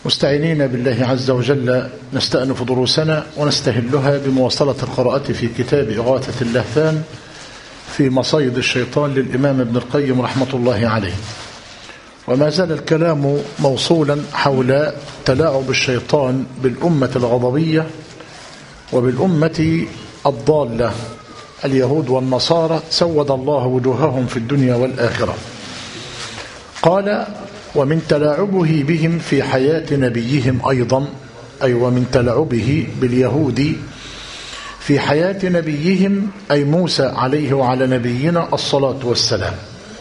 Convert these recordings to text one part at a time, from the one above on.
مستعينين بالله عز وجل نستأنف دروسنا ونستهلها بمواصلة القراءة في كتاب إغاثة اللهفان في مصايد الشيطان للإمام ابن القيم رحمة الله عليه. وما زال الكلام موصولا حول تلاعب الشيطان بالأمة الغضبية وبالأمة الضالة اليهود والنصارى سود الله وجوههم في الدنيا والآخرة. قال: ومن تلاعبه بهم في حياة نبيهم أيضا، أي ومن تلاعبه باليهود في حياة نبيهم أي موسى عليه وعلى نبينا الصلاة والسلام،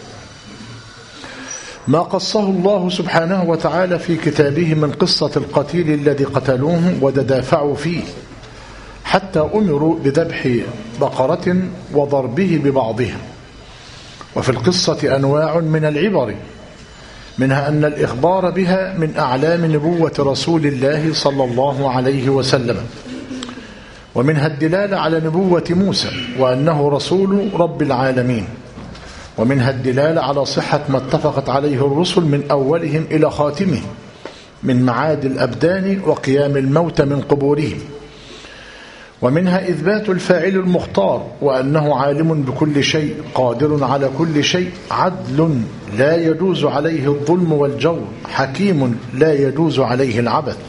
ما قصه الله سبحانه وتعالى في كتابه من قصة القتيل الذي قتلوه وتدافعوا فيه حتى أمروا بذبح بقرة وضربه ببعضها. وفي القصة أنواع من العبر، منها أن الإخبار بها من أعلام نبوة رسول الله صلى الله عليه وسلم، ومنها الدلالة على نبوة موسى وأنه رسول رب العالمين، ومنها الدلالة على صحة ما اتفقت عليه الرسل من أولهم إلى خاتمه من معاد الأبدان وقيام الموت من قبورهم، ومنها إثبات الفاعل المختار وأنه عالم بكل شيء قادر على كل شيء، عدل لا يجوز عليه الظلم والجور، حكيم لا يجوز عليه العبث.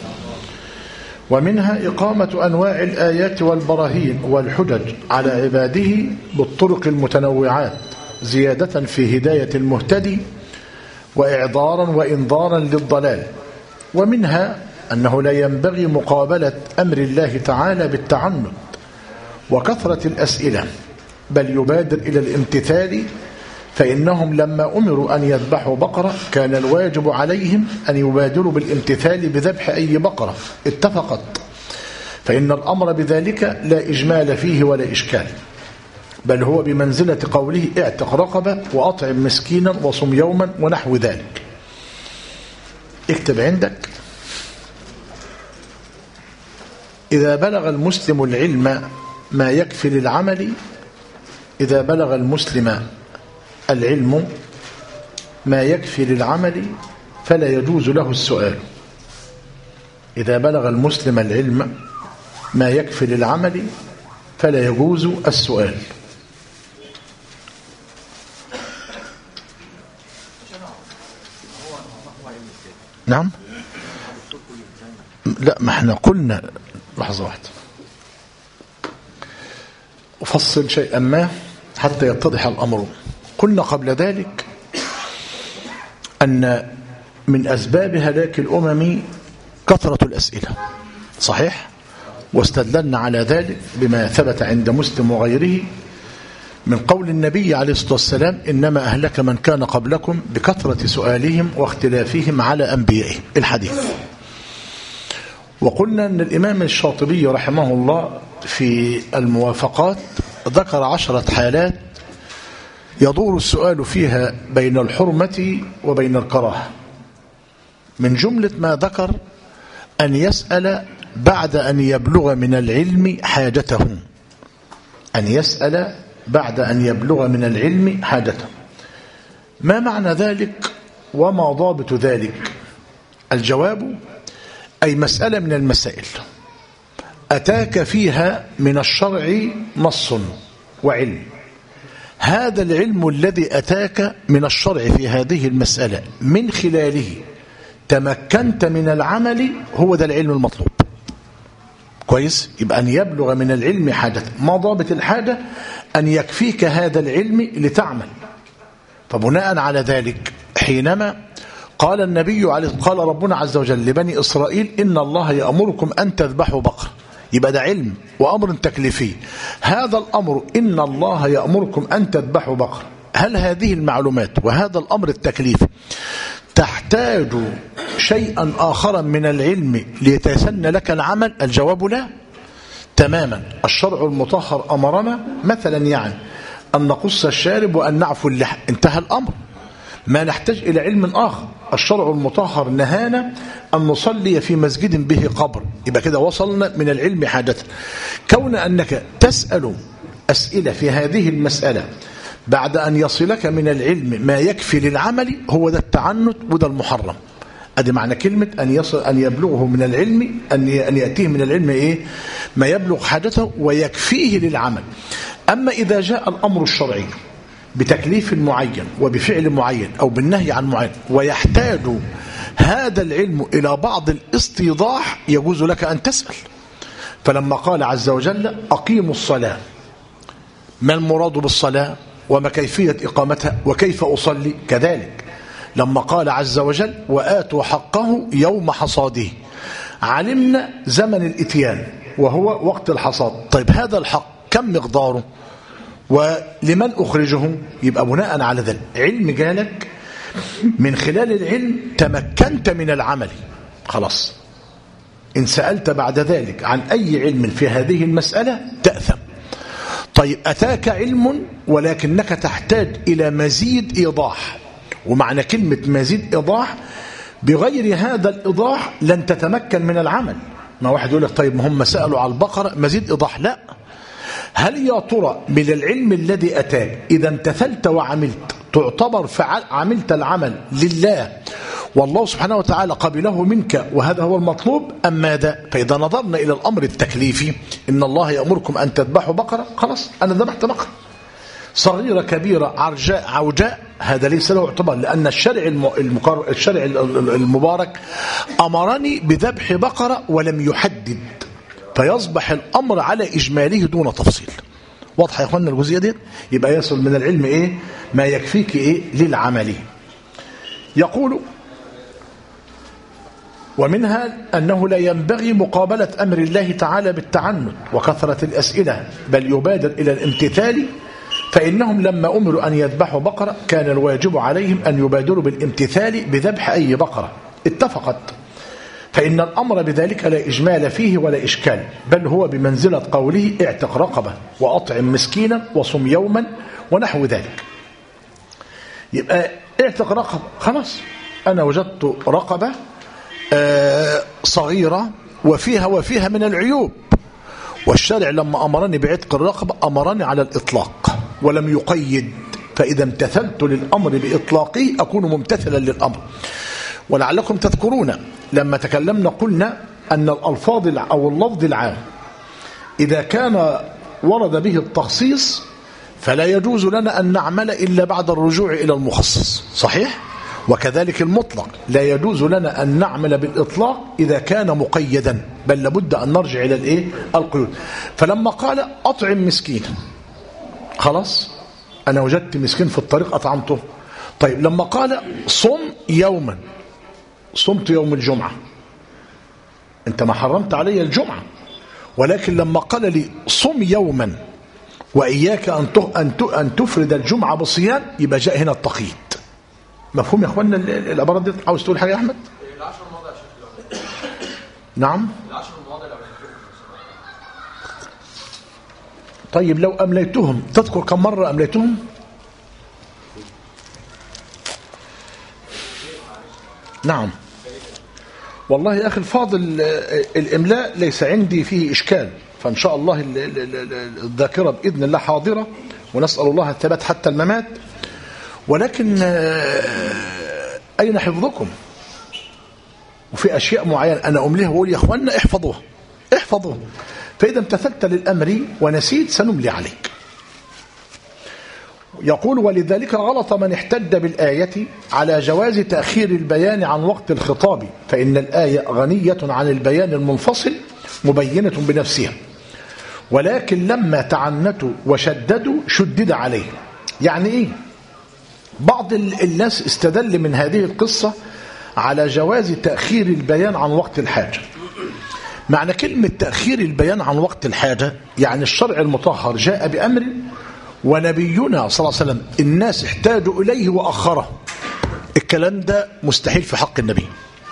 ومنها إقامة أنواع الآيات والبراهين والحجج على عباده بالطرق المتنوعات زيادة في هداية المهتدي وإعذارا وإنذارا للضلال. ومنها أنه لا ينبغي مقابلة أمر الله تعالى بالتعنت وكثرة الأسئلة، بل يبادر إلى الامتثال، فإنهم لما أمروا أن يذبحوا بقرة كان الواجب عليهم أن يبادروا بالامتثال بذبح أي بقرة اتفقت، فإن الأمر بذلك لا إجمال فيه ولا إشكال، بل هو بمنزلة قوله: اعتق رقبة وأطعم مسكينا وصم يوما ونحو ذلك. اكتب عندك: إذا بلغ المسلم العلم ما يكفي للعمل، إذا بلغ المسلم العلم ما يكفي للعمل فلا يجوز له السؤال. إذا بلغ المسلم العلم ما يكفي للعمل فلا يجوز السؤال. نعم، لا، ما احنا قلنا لحظة واحدة أفصل شيئا ما حتى يتضح الأمر. قلنا قبل ذلك أن من أسباب هلاك الأمم كثرة الأسئلة، صحيح؟ واستدللنا على ذلك بما ثبت عند مسلم وغيره من قول النبي عليه الصلاة والسلام: إنما أهلك من كان قبلكم بكثرة سؤالهم واختلافهم على أنبيائهم، الحديث. وقلنا أن الإمام الشاطبي رحمه الله في الموافقات ذكر 10 حالات يدور السؤال فيها بين الحرمة وبين الكراهة. من جملة ما ذكر أن يسأل بعد أن يبلغ من العلم حاجته، أن يسأل بعد أن يبلغ من العلم حاجته. ما معنى ذلك وما ضابط ذلك؟ الجواب: أي مسألة من المسائل أتاك فيها من الشرع نص وعلم، هذا العلم الذي أتاك من الشرع في هذه المسألة من خلاله تمكنت من العمل، هو ده العلم المطلوب. كويس؟ يبقى أن يبلغ من العلم حاجة. ما ضابط الحاجة؟ أن يكفيك هذا العلم لتعمل. فبناء على ذلك حينما قال النبي قال ربنا عز وجل لبني إسرائيل: إن الله يأمركم أن تذبحوا بقرة، يبقى ده علم وأمر تكليفي. هذا الأمر إن الله يأمركم أن تذبحوا بقرة، هل هذه المعلومات وهذا الأمر التكليفي تحتاج شيئا آخر من العلم ليتسنى لك العمل؟ الجواب: لا، تماما. الشرع المطهر أمرنا مثلا يعني أن نقص الشارب وأن نعفو اللحى، انتهى الأمر، ما نحتاج إلى علم آخر. الشرع المطهر نهانا أن نصلي في مسجد به قبر، يبقى كده وصلنا من العلم حاجة. كون أنك تسأل أسئلة في هذه المسألة بعد أن يصلك من العلم ما يكفي للعمل، هو ده التعنت وده المحرم. ادي معنى كلمة أن يبلغه من العلم، أن يأتيه من العلم إيه؟ ما يبلغ حاجته ويكفيه للعمل. أما إذا جاء الأمر الشرعي بتكليف معين وبفعل معين أو بالنهي عن معين ويحتاج هذا العلم إلى بعض الاستيضاح، يجوز لك أن تسأل. فلما قال عز وجل أقيموا الصلاة، ما المراد بالصلاة وما كيفية إقامتها وكيف أصلي؟ كذلك لما قال عز وجل وآتوا حقه يوم حصاده، علمنا زمن الإتيان وهو وقت الحصاد. طيب هذا الحق كم مقداره ولمن أخرجه؟ يبقى بناء على ذلك علم جالك، من خلال العلم تمكنت من العمل، خلاص. إن سألت بعد ذلك عن أي علم في هذه المسألة تأثم. طيب أتاك علم ولكنك تحتاج إلى مزيد إيضاح، ومعنى كلمة مزيد إيضاح بغير هذا الإيضاح لن تتمكن من العمل. ما واحد يقول لك طيب ما هم سألوا على البقرة مزيد إيضاح، لا. هل يا ترى من العلم الذي أتاك إذا امتثلت وعملت تعتبر عملت العمل لله والله سبحانه وتعالى قبله منك وهذا هو المطلوب أم ماذا؟ فإذا نظرنا إلى الأمر التكليفي، إن الله يأمركم أن تذبحوا بقرة، خلاص أنا ذبحت بقرة صغيرة كبيرة عرجاء عوجاء، هذا ليس له اعتبار، لأن الشرع المبارك أمرني بذبح بقرة ولم يحدد، فيصبح الأمر على إجماله دون تفصيل. واضح يا أخوانا الجزئية دي؟ يبقى يصل من العلم إيه؟ ما يكفيك إيه؟ للعمل. يقول ومنها أنه لا ينبغي مقابلة أمر الله تعالى بالتعنت وكثرة الأسئلة، بل يبادر إلى الامتثال، فإنهم لما أمروا أن يذبحوا بقرة كان الواجب عليهم أن يبادروا بالامتثال بذبح أي بقرة اتفقت، فإن الأمر بذلك لا إجمال فيه ولا إشكال، بل هو بمنزلة قوله اعتق رقبة وأطعم مسكينا وصم يوما ونحو ذلك. يبقى اعتق رقبة، خلاص أنا وجدت رقبة صغيرة وفيها من العيوب، والشارع لما أمرني بعتق الرقبة أمرني على الإطلاق ولم يقيد، فإذا امتثلت للأمر بإطلاقه أكون ممتثلا للأمر. ولعلكم تذكرون لما تكلمنا قلنا أن الألفاظ أو اللفظ العام إذا كان ورد به التخصيص فلا يجوز لنا أن نعمل إلا بعد الرجوع إلى المخصص، صحيح؟ وكذلك المطلق لا يجوز لنا أن نعمل بالإطلاق إذا كان مقيدا، بل لابد أن نرجع إلى الإيه؟ القيود. فلما قال أطعم مسكين، خلاص أنا وجدت مسكين في الطريق أطعمته. طيب لما قال صم يوما، صمت يوم الجمعة، أنت ما حرمت علي الجمعة، ولكن لما قال لي صم يوما وإياك أن تفرد الجمعة بالصيام، يبقى جاء هنا التقييد. مفهوم يا أخوانا العبارة دي؟ عاوز تقول حاجة يا أحمد؟ العشر المواضع يا شيخ. نعم العشر المواضع لو طيب لو أمليتهم تذكر كم مرة أمليتهم؟ نعم والله يا أخي الفاضل الإملاء ليس عندي فيه إشكال، فإن شاء الله الذاكرة بإذن الله حاضرة، ونسأل الله الثبات حتى الممات. ولكن أين حفظكم؟ وفي أشياء معينة أنا أمليها وأقول يا أخوانا احفظوها، فإذا امتثلت للأمر ونسيت سنملي عليك. يقول ولذلك غلط من احتج بالآية على جواز تأخير البيان عن وقت الخطاب، فإن الآية غنية عن البيان المنفصل مبينة بنفسها، ولكن لما تعنتوا وشددوا شدد عليه. يعني إيه؟ بعض الناس استدل من هذه القصة على جواز تأخير البيان عن وقت الحاجة. معنى كلمة تأخير البيان عن وقت الحاجة يعني الشرع المطهر جاء بأمر ونبينا صلى الله عليه وسلم الناس احتاجوا إليه وأخره، الكلام ده مستحيل في حق النبي.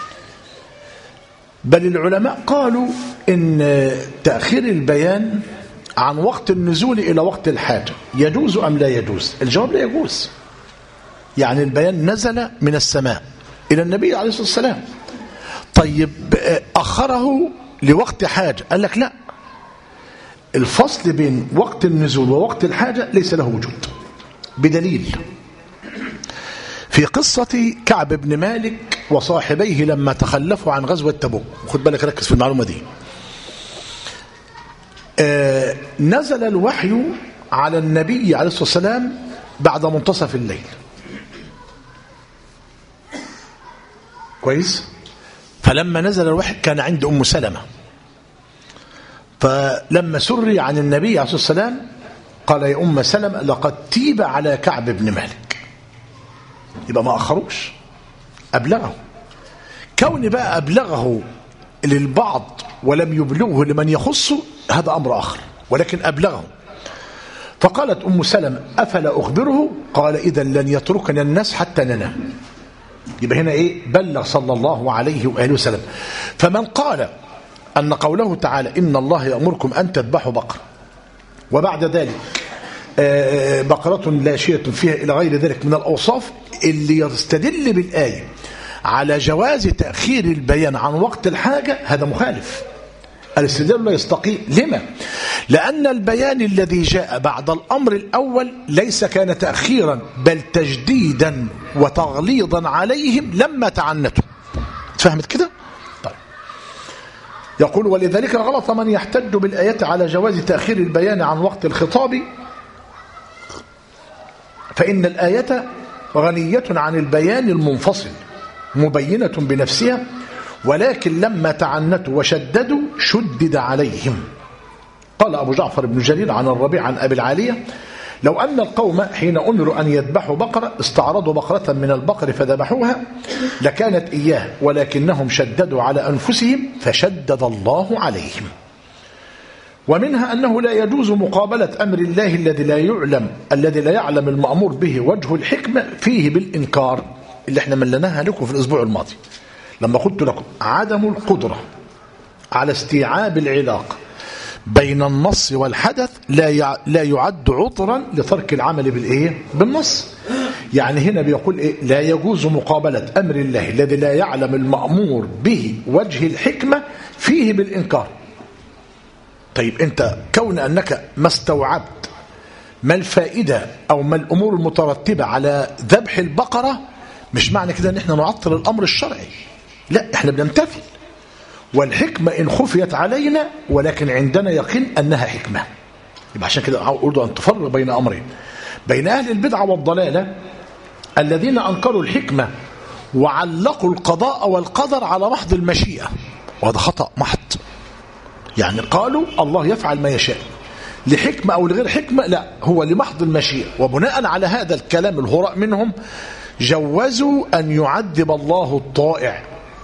بل العلماء قالوا إن تأخير البيان عن وقت النزول إلى وقت الحاجة يجوز أم لا يجوز؟ الجواب لا يجوز. يعني البيان نزل من السماء إلى النبي عليه الصلاة والسلام، طيب أخره لوقت حاجة، قال لك لا، الفصل بين وقت النزول ووقت الحاجة ليس له وجود، بدليل في قصة كعب بن مالك وصاحبيه لما تخلفوا عن غزوة تبوك. خد بالك، ركز في المعلومة دي. نزل الوحي على النبي عليه الصلاة والسلام بعد منتصف الليل. كويس. فلما نزل الوحي كان عند أم سلمة، فلما سري عن النبي عليه الصلاة والسلام قال يا أم سلمة لقد تيب على كعب بن مالك. يبقى ما أخروش، أبلغه. كون بقى أبلغه للبعض ولم يبلغه لمن يخصه هذا أمر آخر، ولكن أبلغه. فقالت أم سلمة أفلا أخبره؟ قال إذا لن يتركنا الناس حتى ننام. يبقى هنا إيه؟ بلغ صلى الله عليه وآله وسلم. فمن قال أن قوله تعالى إن الله يأمركم أن تذبحوا بقرة، وبعد ذلك بقرة لا شية فيها إلى غير ذلك من الأوصاف اللي يستدل بالآية على جواز تأخير البيان عن وقت الحاجة، هذا مخالف. الاستدلال لا يستقيم. لما؟ لأن البيان الذي جاء بعد الأمر الأول ليس كان تأخيرا بل تجديدا وتغليظا عليهم لما تعنتوا. فهمت كده؟ طيب. يقول ولذلك غلط من يحتج بالآية على جواز تأخير البيان عن وقت الخطاب، فإن الآية غنية عن البيان المنفصل مبينة بنفسها، ولكن لما تعنتوا وشددوا شدد عليهم. قال أبو جعفر بن جرير عن الربيع عن أبي العالية لو أن القوم حين أمروا أن يذبحوا بقرة استعرضوا بقرة من البقر فذبحوها لكانت إياه، ولكنهم شددوا على أنفسهم فشدد الله عليهم. ومنها أنه لا يجوز مقابلة أمر الله الذي لا يعلم المأمور به وجه الحكمة فيه بالإنكار، اللي احنا ملناها لكم في الأسبوع الماضي لما قلت لكم عدم القدرة على استيعاب العلاقة بين النص والحدث لا يعد عذرا لترك العمل بالنص. يعني هنا بيقول إيه؟ لا يجوز مقابلة أمر الله الذي لا يعلم المأمور به وجه الحكمة فيه بالإنكار. طيب أنت كون أنك ما استوعبت ما الفائدة أو ما الأمور المترتبة على ذبح البقرة، مش معنى كده أن احنا نعطل الأمر الشرعي، لا، احنا بنمتثل. والحكمة إن خفيت علينا ولكن عندنا يقين أنها حكمة. يبقى عشان كده أريد أن تفرق بين أمرين، بين أهل البدعة والضلالة الذين أنكروا الحكمة وعلقوا القضاء والقدر على محض المشيئة، وهذا خطأ محض. يعني قالوا الله يفعل ما يشاء لحكمة أو لغير حكمة، لا، هو لمحض المشيئة. وبناء على هذا الكلام الهراء منهم جوزوا أن يعذب الله الطائع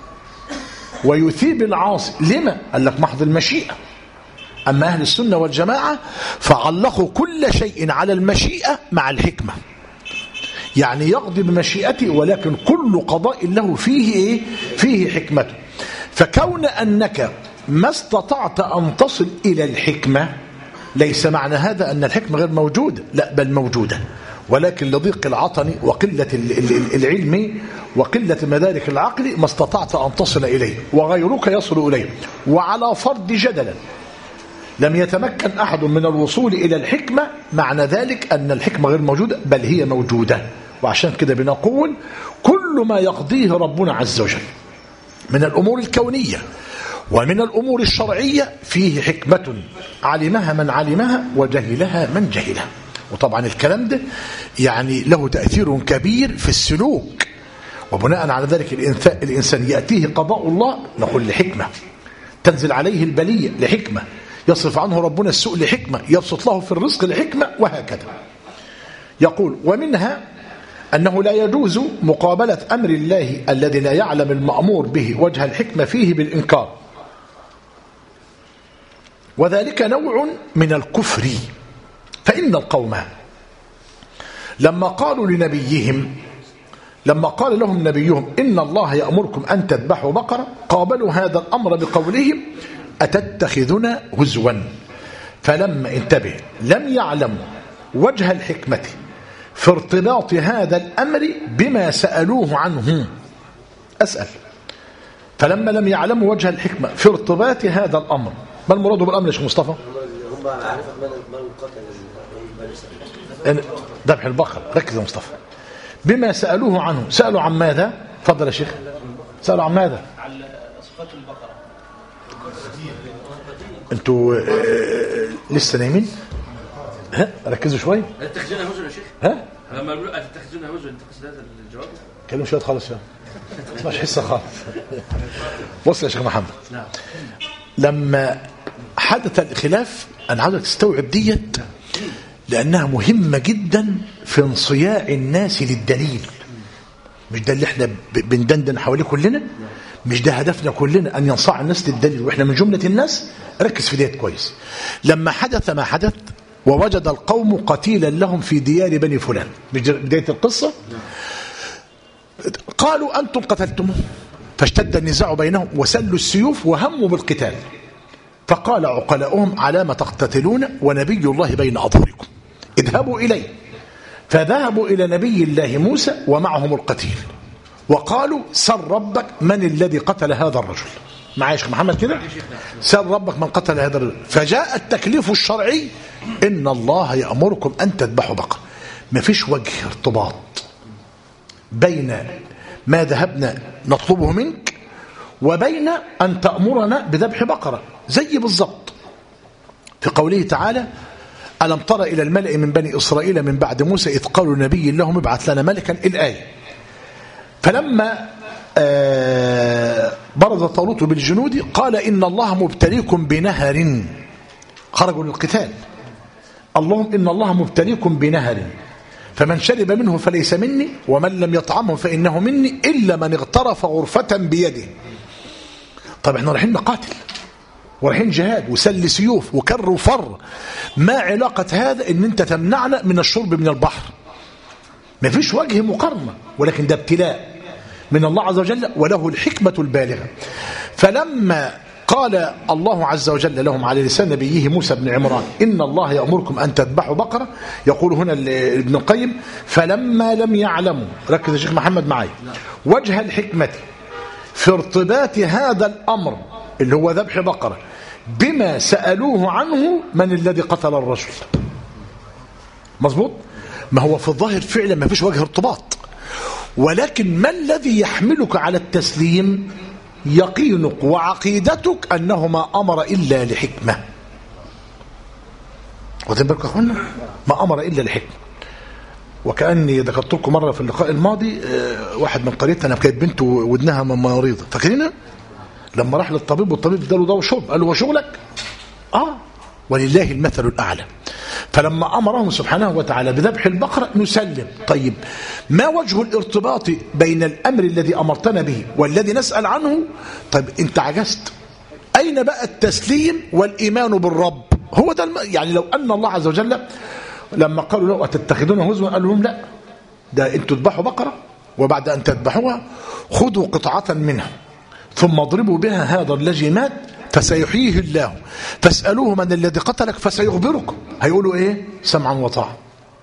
ويثيب العاصي. لما؟ قال لك محض المشيئة. أما أهل السنة والجماعة فعلقوا كل شيء على المشيئة مع الحكمة، يعني يقضي بمشيئته ولكن كل قضاء له فيه حكمته. فكون أنك ما استطعت أن تصل إلى الحكمة ليس معنى هذا أن الحكمة غير موجودة، لا، بل موجودة، ولكن لضيق العطن وقلة العلم وقلة مدارك العقل ما استطعت أن تصل إليه وغيرك يصل إليه. وعلى فرض جدلا لم يتمكن أحد من الوصول إلى الحكمة، معنى ذلك أن الحكمة غير موجودة بل هي موجودة. وعشان كده بنقول كل ما يقضيه ربنا عز وجل من الأمور الكونية ومن الأمور الشرعية فيه حكمة علمها من علمها وجهلها من جهلها. وطبعا الكلام ده يعني له تأثير كبير في السلوك، وبناء على ذلك الإنسان يأتيه قضاء الله نقول لحكمة، تنزل عليه البلية لحكمة، يصرف عنه ربنا السوء لحكمة، يبسط له في الرزق لحكمة، وهكذا. يقول ومنها أنه لا يجوز مقابلة أمر الله الذي لا يعلم المأمور به وجه الحكمة فيه بالإنكار، وذلك نوع من الكفر. فإن القوم لما قال لهم نبيهم إن الله يأمركم أن تذبحوا بقرة قابلوا هذا الأمر بقولهم أتتخذنا هزوا، فلما انتبه لم يعلموا وجه الحكمة في ارتباط هذا الأمر بما سألوه عنه. أسأل، فلما لم يعلموا وجه الحكمة في ارتباط هذا الأمر، ما المراد بالأمر يا شيخ مصطفى؟ هم عارفة من قتل ذبح البقر. ركز يا مصطفى. بما سألوه عنه، سألوا عن ماذا؟ تفضل يا شيخ. سألوا عن ماذا؟ على صفات البقرة. انتوا لسه نايمين؟ ها ركزوا شويه. تتخذونها هزوا يا شيخ؟ ها لما يقولوا تتخذونها هزوا انت قصد هذا الجواب؟ كلموا شويه خالص يا مش حصه خالص. بص يا شيخ محمد، نعم. لما حدث الخلاف انا عاوزك تستوعب ديت لانها مهمه جدا في انصياع الناس للدليل. مش ده اللي احنا بندندن حواليه كلنا؟ مش ده هدفنا كلنا ان ينصاع الناس للدليل واحنا من جمله الناس؟ ركز في ديت كويس. لما حدث ما حدث ووجد القوم قتيلا لهم في ديار بني فلان، مش بدايه القصه؟ قالوا انتم قتلتموه، فاشتد النزاع بينهم وسلوا السيوف وهموا بالقتال. فقال عقلاؤهم على ما تقتتلون ونبي الله بين اظهركم، اذهبوا اليه. فذهبوا الى نبي الله موسى ومعهم القتيل وقالوا سل ربك من الذي قتل هذا الرجل. معايا يا شيخ محمد كده؟ سل ربك من قتل هذا الرجل. فجاء التكليف الشرعي ان الله يأمركم ان تذبحوا بقرة. ما فيش وجه ارتباط بين ما ذهبنا نطلبه منك وبين ان تأمرنا بذبح بقرة. زي بالضبط في قوله تعالى ألم تر إلى الملأ من بني إسرائيل من بعد موسى إذ قالوا نبي لهم ابعث لنا ملكا، الآية. فلما برز طالوت بالجنود قال إن الله مبتليكم بنهر، خرجوا للقتال. اللهم إن الله مبتليكم بنهر فمن شرب منه فليس مني ومن لم يطعمه فإنه مني إلا من اغترف غرفة بيده. طب احنا رايحين نقاتل ورايحين جهاد وسل سيوف وكر وفر، ما علاقة هذا ان انت تمنعنا من الشرب من البحر؟ ما فيش وجه مقارنة، ولكن ده ابتلاء من الله عز وجل وله الحكمة البالغة. فلما قال الله عز وجل لهم على لسان نبيه موسى بن عمران إن الله يأمركم أن تذبحوا بقرة، يقول هنا ابن القيم فلما لم يعلموا، ركز يا شيخ محمد معي، وجه الحكمة في ارتباط هذا الأمر اللي هو ذبح بقرة بما سألوه عنه من الذي قتل الرجل. مظبوط؟ ما هو في الظاهر فعلا ما فيش وجه ارتباط، ولكن ما الذي يحملك على التسليم؟ يقينك وعقيدتك أنه ما أمر إلا لحكمة. واخدين بالكم يا أخوانا؟ ما أمر إلا لحكمة. وكأني ذكرت لكم مرة في اللقاء الماضي واحد من قريتنا كانت بنته ودنها مريضة، فاكرينها؟ لما راح للطبيب والطبيب اداله دواء شرب، قال له هو شغلك؟ ولله المثل الأعلى. فلما أمرهم سبحانه وتعالى بذبح البقرة نسلم. طيب ما وجه الارتباط بين الأمر الذي أمرتنا به والذي نسأل عنه؟ طيب أنت عجزت، أين بقى التسليم والإيمان بالرب؟ هو ده يعني لو أن الله عز وجل لما قالوا له أتتخذون هزوا قال لهم لا، ده أنتوا تذبحوا بقرة وبعد أن تذبحوها خذوا قطعة منها ثم اضربوا بها هذا الذي مات فسيحييه الله، فاسألوه من الذي قتلك فسيخبركم. هيقولوا ايه؟ سمعا وطاعة.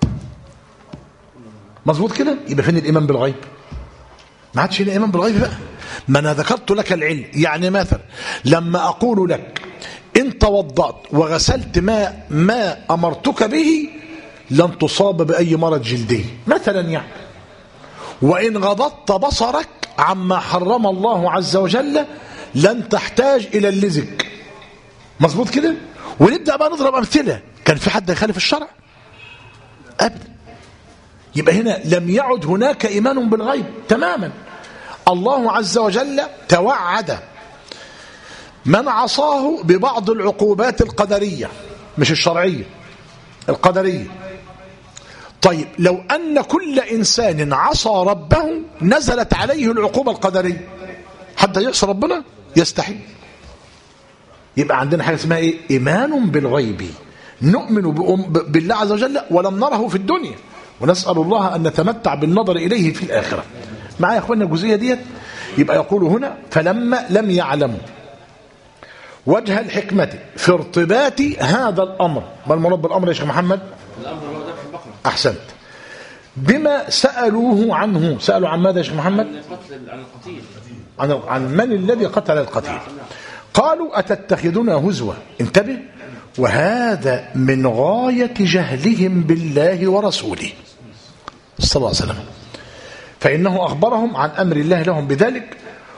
مظبوط كده؟ يبقى فين الإيمان بالغيب؟ ما عادش هنا إيمان بالغيب بقى. ما أنا ذكرت لك العلم، يعني مثلا لما أقول لك إن توضأت وغسلت ما أمرتك به لن تصاب بأي مرض جلدي مثلا يعني، وإن غضضت بصرك عما حرم الله عز وجل لن تحتاج إلى اللزق. مظبوط كده؟ ونبدأ بقى نضرب أمثلة. كان في حد يخالف الشرع؟ أبدا. يبقى هنا لم يعد هناك إيمان بالغيب تماما. الله عز وجل توعد من عصاه ببعض العقوبات القدرية مش الشرعية، القدرية. طيب لو أن كل إنسان عصى ربه نزلت عليه العقوبة القدرية، حد يعصى ربنا؟ يستحيل. يبقى عندنا حاجة اسمها إيه؟ إيمان بالغيب، نؤمن بالله عز وجل ولم نره في الدنيا، ونسأل الله أن نتمتع بالنظر إليه في الآخرة. معايا يا أخوانا الجزئية ديت؟ يبقى يقول هنا فلما لم يعلموا وجه الحكمة في ارتباط هذا الأمر. ما المراد بالأمر يا شيخ محمد؟ الأمر هو ذبح البقرة. أحسنت. بما سألوه عنه. سألوا عن ماذا يا شيخ محمد؟ عن القتيل. عن من الذي قتل القتيل. قالوا أتتخذنا هزوا. انتبه، وهذا من غاية جهلهم بالله ورسوله صلى الله عليه وسلم، فإنه أخبرهم عن أمر الله لهم بذلك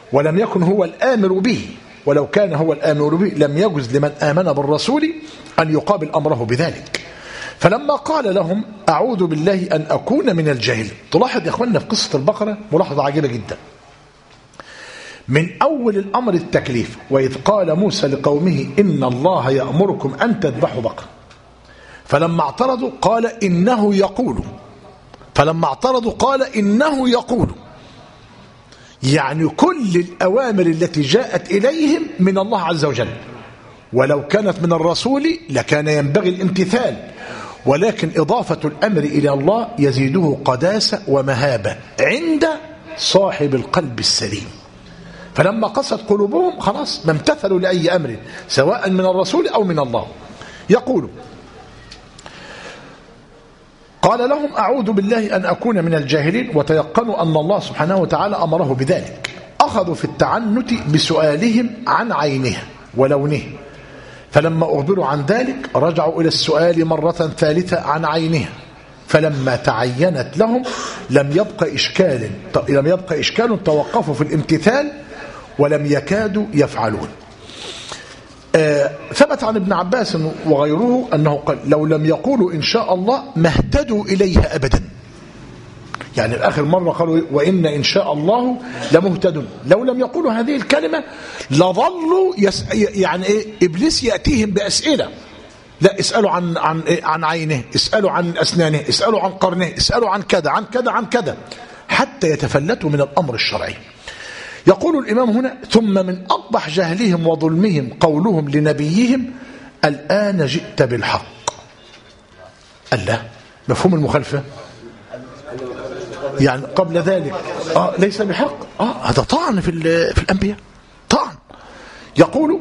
ولم يكن هو الآمر به، ولو كان هو الآمر به لم يجز لمن آمن بالرسول أن يقابل أمره بذلك. فلما قال لهم أعوذ بالله أن أكون من الجاهلين، تلاحظ يا أخواننا في قصة البقرة ملاحظة عجيبة جدا. من أول الأمر التكليف، وإذ قال موسى لقومه إن الله يأمركم أن تذبحوا بقرة، فلما اعترضوا قال إنه يقول، فلما اعترضوا قال إنه يقول. يعني كل الأوامر التي جاءت إليهم من الله عز وجل، ولو كانت من الرسول لكان ينبغي الامتثال، ولكن إضافة الأمر إلى الله يزيده قداسة ومهابة عند صاحب القلب السليم. فلما قست قلوبهم خلاص ما امتثلوا لأي أمر سواء من الرسول أو من الله. يقول قال لهم أعوذ بالله أن أكون من الجاهلين، وتيقنوا أن الله سبحانه وتعالى أمره بذلك. أخذوا في التعنت بسؤالهم عن عينه ولونه، فلما أخبروا عن ذلك رجعوا إلى السؤال مرة ثالثة عن عينه، فلما تعينت لهم لم يبقى إشكال توقفوا في الامتثال ولم يكادوا يفعلون. ثبت عن ابن عباس وغيره أنه قال لو لم يقولوا إن شاء الله ما اهتدوا إليها أبدا. يعني آخر مرة قالوا وإن إن شاء الله لمهتدون، لو لم يقولوا هذه الكلمة لظلوا يعني إيه، إبليس يأتيهم بأسئلة، لا اسألوا عن عينه، اسألوا عن أسنانه، اسألوا عن قرنه، اسألوا عن كذا عن كذا عن كذا، حتى يتفلتوا من الأمر الشرعي. يقول الإمام هنا ثم من أقبح جهلهم وظلمهم قولهم لنبيهم الآن جئت بالحق. الله، مفهوم المخالفة؟ يعني قبل ذلك ليس بحق، هذا طعن في الأنبياء، طعن. يقول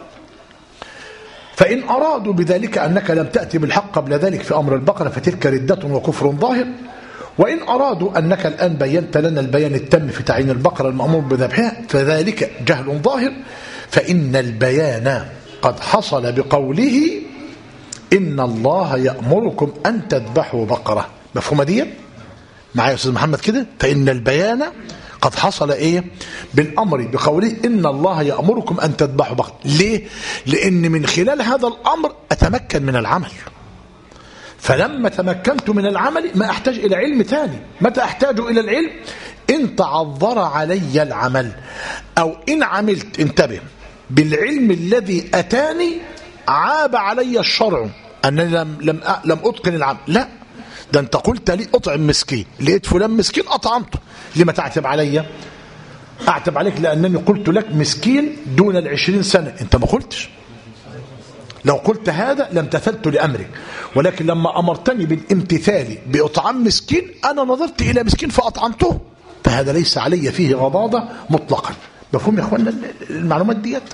فإن أرادوا بذلك أنك لم تأتي بالحق قبل ذلك في أمر البقرة فتلك ردة وكفر ظاهر، وإن أرادوا أنك الآن بينت لنا البيان التام في تعيين البقرة المأمور بذبحها فذلك جهل ظاهر، فإن البيان قد حصل بقوله إن الله يأمركم أن تذبحوا بقرة. مفهومة دي معايا يا أستاذ محمد كده؟ فإن البيان قد حصل إيه بالأمر بقوله إن الله يأمركم أن تذبحوا بقرة. ليه؟ لأن من خلال هذا الأمر أتمكن من العمل، فلما تمكنت من العمل ما أحتاج إلى علم ثاني. متى أحتاج إلى العلم؟ إن تعذر علي العمل، أو إن عملت، انتبه، بالعلم الذي أتاني عاب علي الشرع أنني لم أتقن العمل. لا، ده أنت قلت لي أطعم مسكين، لقيت فلان مسكين أطعمته، لما تعتب علي؟ أعتب عليك لأنني قلت لك مسكين دون 20 سنة، أنت ما قلتش. لو قلت هذا لم تثلت لأمرك، ولكن لما أمرتني بالامتثال بإطعام مسكين أنا نظرت إلى مسكين فأطعمته، فهذا ليس علي فيه غضاضة مطلقا. مفهوم يا أخوانا المعلومات ديت؟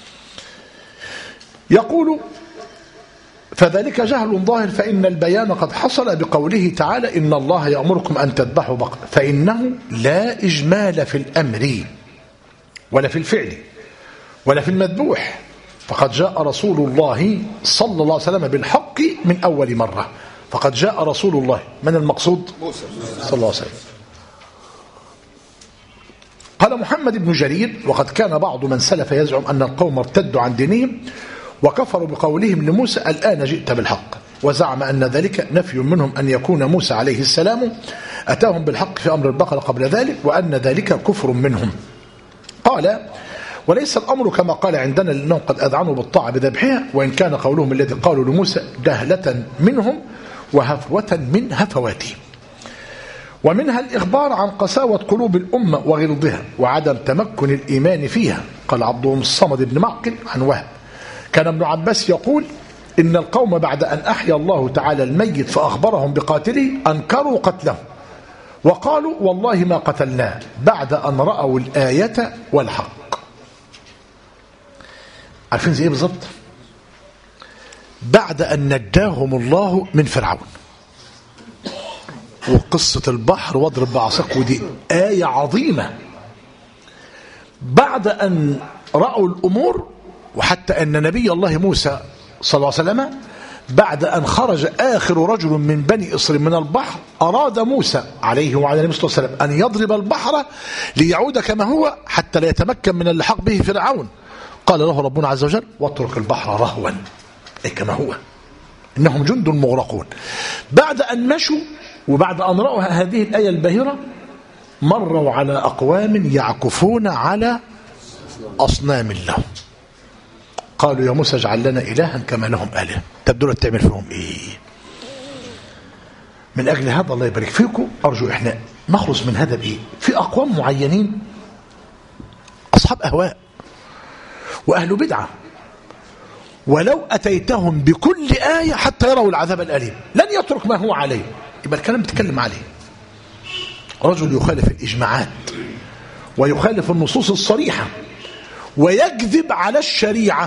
يقول فذلك جهل ظاهر، فإن البيان قد حصل بقوله تعالى إن الله يأمركم أن تذبحوا بقرة، فإنه لا إجمال في الأمر ولا في الفعل ولا في المذبوح، فقد جاء رسول الله صلى الله عليه وسلم بالحق من أول مرة. فقد جاء رسول الله، من المقصود؟ موسى صلى الله عليه وسلم. قال محمد بن جرير وقد كان بعض من سلف يزعم أن القوم ارتدوا عن دينهم وكفروا بقولهم لموسى الآن جئت بالحق، وزعم أن ذلك نفي منهم أن يكون موسى عليه السلام أتاهم بالحق في أمر البقرة قبل ذلك، وأن ذلك كفر منهم. قال وليس الأمر كما قال عندنا لأنهم قد أذعنوا بالطاعة بذبحها، وإن كان قولهم الذي قالوا لموسى جهلة منهم وهفوة من هفواتهم. ومنها الإخبار عن قساوة قلوب الأمة وغلظها وعدم تمكن الإيمان فيها. قال عبد الصمد بن معقل عن وهب كان ابن عباس يقول إن القوم بعد أن أحيا الله تعالى الميت فأخبرهم بقاتله أنكروا قتله وقالوا والله ما قتلناه بعد أن رأوا الآية والحق. عارفين زي ايه بالظبط؟ بعد أن نجاهم الله من فرعون، وقصة البحر واضرب بعصاك، ودي آية عظيمة. بعد أن رأوا الأمور، وحتى أن نبي الله موسى صلى الله عليه وسلم بعد أن خرج آخر رجل من بني إسرائيل من البحر أراد موسى عليه وعلى النبي صلى الله عليه وسلم أن يضرب البحر ليعود كما هو حتى لا يتمكن من اللحاق به فرعون. قال له ربنا عز وجل واترك البحر رهوا أي كما هو إنهم جند مغرقون. بعد أن مشوا وبعد أن رأوا هذه الآية الباهرة مروا على أقوام يعكفون على أصنام لهم. قالوا يا موسى اجعل لنا إلها كما لهم آلهة. تبدو تعمل فيهم إيه؟ من أجل هذا الله يبارك فيكم أرجو إحنا نخلص من هذا بإيه؟ في أقوام معينين أصحاب أهواء وأهل بدعة، ولو أتيتهم بكل آية حتى يروا العذاب الأليم لن يترك ما هو عليه. يبقى الكلام بتكلم عليه رجل يخالف الإجماعات ويخالف النصوص الصريحة ويكذب على الشريعة.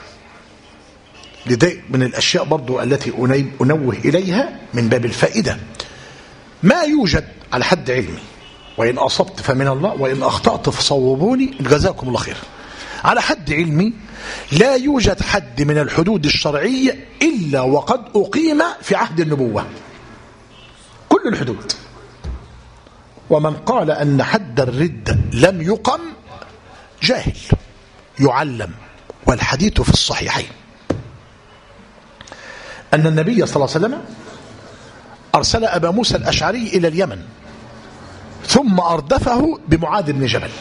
لذلك من الأشياء برضو التي أنوه إليها من باب الفائدة ما يوجد على حد علمي، وإن أصبت فمن الله وإن أخطأت فصوبوني جزاكم الله خير. على حد علمي لا يوجد حد من الحدود الشرعية إلا وقد أقيم في عهد النبوة، كل الحدود. ومن قال أن حد الردة لم يقم جاهل يعلم. والحديث في الصحيحين أن النبي صلى الله عليه وسلم أرسل أبا موسى الأشعري إلى اليمن ثم أردفه بمعاذ بن جبل،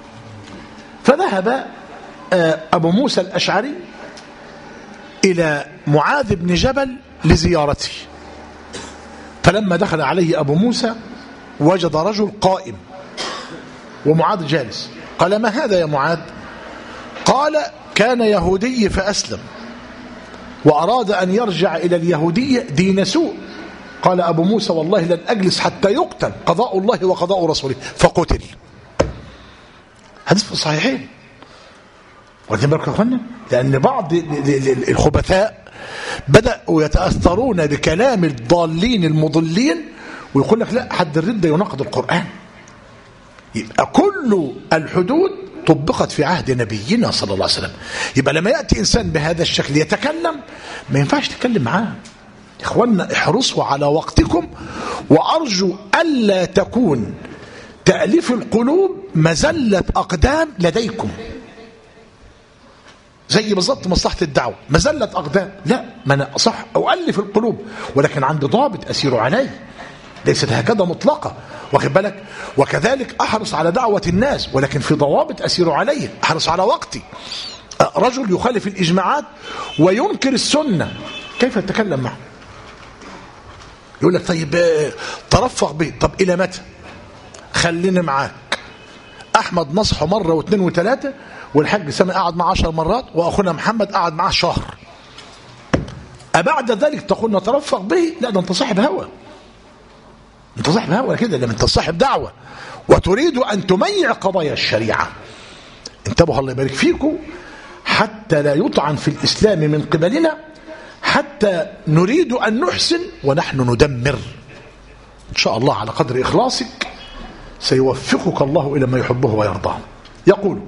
فذهب أبو موسى الأشعري إلى معاذ بن جبل لزيارته. فلما دخل عليه أبو موسى وجد رجل قائم ومعاذ جالس. قال ما هذا يا معاذ؟ قال كان يهودي فأسلم وأراد أن يرجع إلى اليهودية دين سوء. قال أبو موسى والله لن أجلس حتى يقتل قضاء الله وقضاء رسوله، فقتل. حديث في الصحيحين. واخدين بالكم يا اخوانا؟ لأن بعض الخبثاء بدأوا يتأثرون بكلام الضالين المضلين ويقول لك لا حد الردة يناقض القرآن. يبقى كل الحدود طبقت في عهد نبينا صلى الله عليه وسلم. يبقى لما يأتي إنسان بهذا الشكل يتكلم ما ينفعش تتكلم معاه. يا اخوانا احرصوا على وقتكم، وأرجو ألا تكون تأليف القلوب مزلة أقدام لديكم زي بالضبط مصلحة الدعوة مزلة أقدام. لا، ما أنا صح أؤلف القلوب ولكن عندي ضابط أسير عليه، ليست هكذا مطلقة، واخد بالك؟ وكذلك أحرص على دعوة الناس ولكن في ضوابط أسير عليه، أحرص على وقتي. رجل يخالف الإجماعات وينكر السنة كيف تتكلم معه؟ يقول لك طيب ترفق به، طب إلى متى؟ خليني معاك. أحمد نصحه مرة واثنين وثلاثة، والحاج سامي قعد معه 10 مرات، وأخونا محمد قعد معه شهر. أبعد ذلك تقول نترفق به؟ لا، ده أنت صاحب هوى. أنت صاحب هوى كده لما أنت صاحب دعوة وتريد أن تميع قضايا الشريعة. انتبهوا الله يبارك فيكم حتى لا يطعن في الإسلام من قبلنا، حتى نريد أن نحسن ونحن ندمر. إن شاء الله على قدر إخلاصك سيوفقك الله إلى ما يحبه ويرضاه. يقول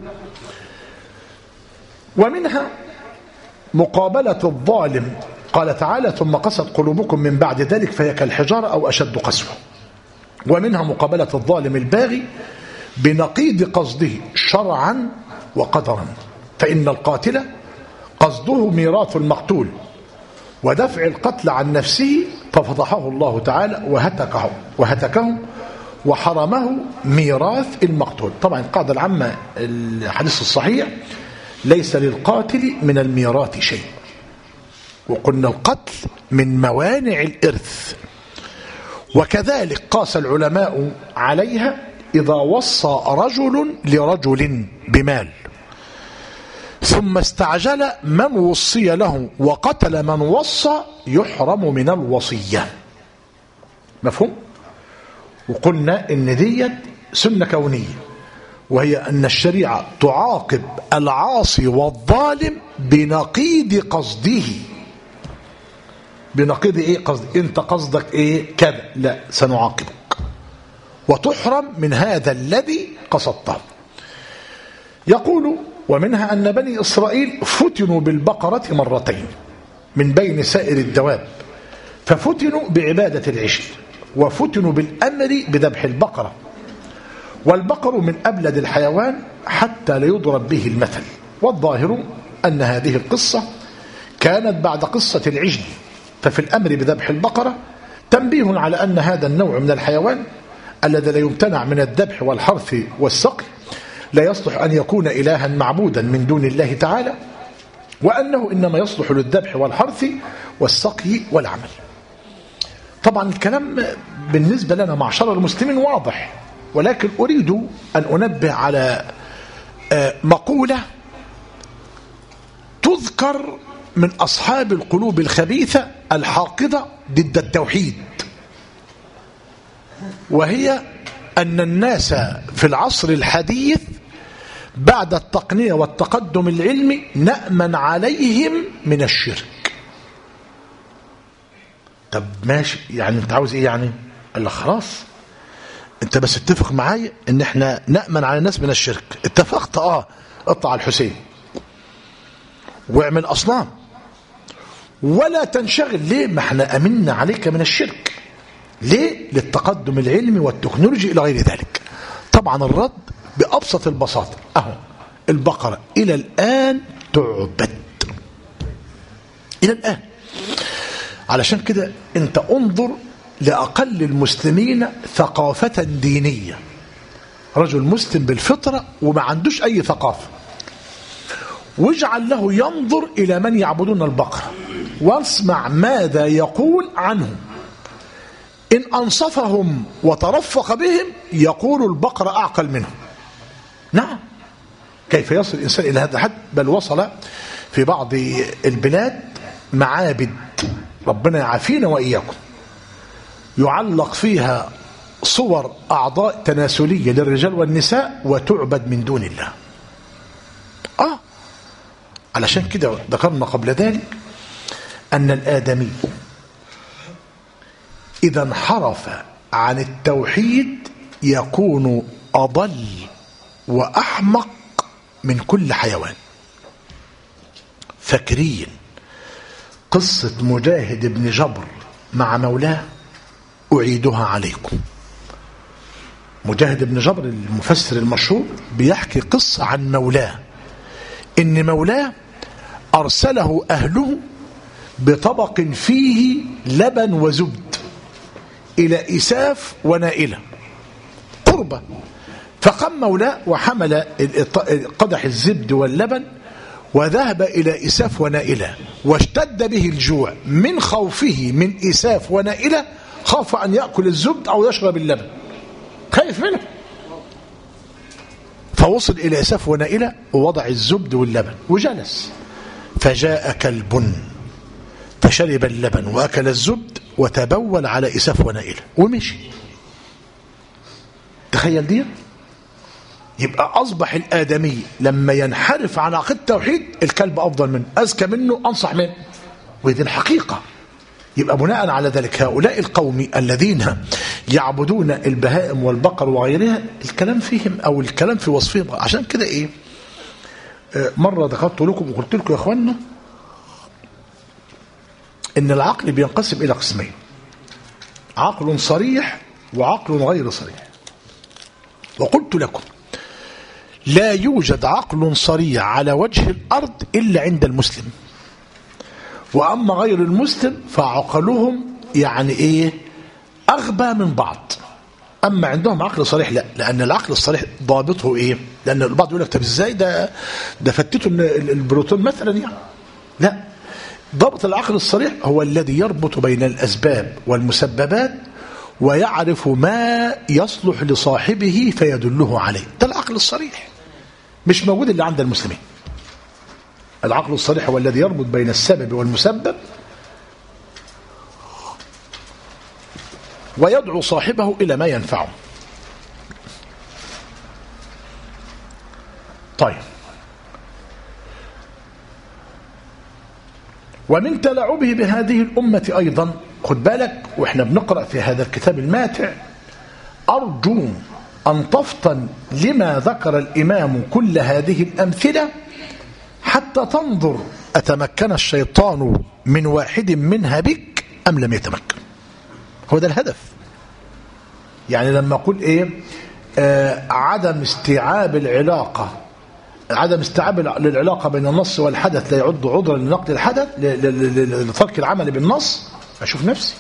ومنها مقابلة الظالم. قال تعالى ثم قست قلوبكم من بعد ذلك فهي كالحجارة أو أشد قسوة. ومنها مقابلة الظالم الباغي بنقيض قصده شرعا وقدرا، فإن القاتل قصده ميراث المقتول ودفع القتل عن نفسه ففضحه الله تعالى وهتكه وحرمه ميراث المقتول. طبعا القاعدة العامة الحديث الصحيح ليس للقاتل من الميراث شيء، وقلنا القتل من موانع الإرث. وكذلك قاس العلماء عليها إذا وصى رجل لرجل بمال ثم استعجل من وصي له وقتل من وصى يحرم من الوصية. مفهوم؟ وقلنا إن ديت سنة كونية، وهي أن الشريعة تعاقب العاصي والظالم بنقيض قصده. بنقيض إيه قصد؟ أنت قصدك إيه كذا، لا سنعاقبك وتحرم من هذا الذي قصدته. يقول ومنها أن بني إسرائيل فتنوا بالبقرة مرتين. من بين سائر الدواب، ففتنوا بعبادة العجل وفتنوا بالأمر بذبح البقرة، والبقر من أبلد الحيوان حتى لا يضرب به المثل. والظاهر أن هذه القصة كانت بعد قصة العجل، ففي الأمر بذبح البقرة تنبيه على أن هذا النوع من الحيوان الذي لا يمتنع من الذبح والحرث والسقي لا يصلح أن يكون إلها معبودا من دون الله تعالى، وأنه إنما يصلح للذبح والحرث والسقي والعمل. طبعا الكلام بالنسبة لنا معشر المسلمين واضح، ولكن أريد أن أنبه على مقولة تذكر من أصحاب القلوب الخبيثة الحاقدة ضد التوحيد، وهي أن الناس في العصر الحديث بعد التقنية والتقدم العلمي نأمن عليهم من الشرك. طب ماشي، يعني انت عاوز ايه يعني؟ قال لك خلاص انت بس اتفق معايا ان احنا نأمن على الناس من الشرك. اتفقت؟ اقطع الحسين واعمل أصنام ولا تنشغل. ليه؟ ما احنا أمنا عليك من الشرك. ليه؟ للتقدم العلمي والتكنولوجي إلى غير ذلك. طبعا الرد بأبسط البساطة، البقرة إلى الآن تعبد إلى الآن. علشان كده انت انظر لأقل المسلمين ثقافة دينية، رجل مسلم بالفطرة وما عندوش أي ثقافة، واجعل له ينظر إلى من يعبدون البقرة واسمع ماذا يقول عنهم. إن أنصفهم وترفق بهم يقول البقرة أعقل منهم. نعم، كيف يصل الإنسان إلى هذا الحد؟ بل وصل في بعض البلاد معابد، ربنا يعافينا وإياكم، يعلق فيها صور أعضاء تناسلية للرجال والنساء وتعبد من دون الله. علشان كده ذكرنا قبل ذلك أن الآدمي إذا انحرف عن التوحيد يكون أضل وأحمق من كل حيوان. فاكرين قصة مجاهد بن جبر مع مولاه؟ أعيدها عليكم. مجاهد بن جبر المفسر المشهور بيحكي قصة عن مولاه، إن مولاه أرسله أهله بطبق فيه لبن وزبد إلى إساف ونائلة قربة، فقام مولاه وحمل قدح الزبد واللبن وذهب إلى إساف ونائلة، واشتد به الجوع. من خوفه من إساف ونائلة خاف أن يأكل الزبد أو يشرب اللبن، خايف منه، فوصل إلى إساف ونائلة ووضع الزبد واللبن وجلس، فجاء كلب فشرب اللبن وأكل الزبد وتبول على إساف ونائلة ومشي. تخيل دي. يبقى أصبح الآدمي لما ينحرف عن عقيدة التوحيد الكلب أفضل منه، أذكى منه، أنصح منه، وهذه الحقيقة. يبقى بناء على ذلك هؤلاء القوم الذين يعبدون البهائم والبقر وغيرها الكلام فيهم أو الكلام في وصفهم. عشان كده إيه، مرة ذكرت لكم وقلت لكم يا أخوانا إن العقل بينقسم إلى قسمين: عقل صريح وعقل غير صريح. وقلت لكم لا يوجد عقل صريح على وجه الأرض إلا عند المسلم، وأما غير المسلم فعقلهم يعني إيه أغبى من بعض. أما عندهم عقل صريح لا، لأن العقل الصريح ضابطه إيه؟ لأن البعض يقول لك طب إزاي ده فتته البروتون مثلا يعني. لا، ضابط العقل الصريح هو الذي يربط بين الأسباب والمسببات ويعرف ما يصلح لصاحبه فيدله عليه. ده العقل الصريح، مش موجود إلا عند المسلمين. العقل الصريح هو الذي يربط بين السبب والمسبب ويدعو صاحبه إلى ما ينفعه. طيب، ومن تلاعبه بهذه الأمة أيضا، خد بالك وإحنا بنقرأ في هذا الكتاب الماتع، أرجو أن تفطن لما ذكر الإمام كل هذه الأمثلة حتى تنظر أتمكن الشيطان من واحد منها بك أم لم يتمكن. هو ده الهدف. يعني لما أقول إيه عدم استيعاب العلاقة، عدم استيعاب للعلاقة بين النص والحدث لا يعد عذرا لنقل الحدث لترك العمل بالنص. أشوف نفسي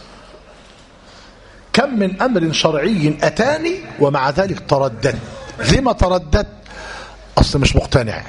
كم من أمر شرعي أتاني ومع ذلك ترددت. لما ترددت؟ أصلا مش مقتنع.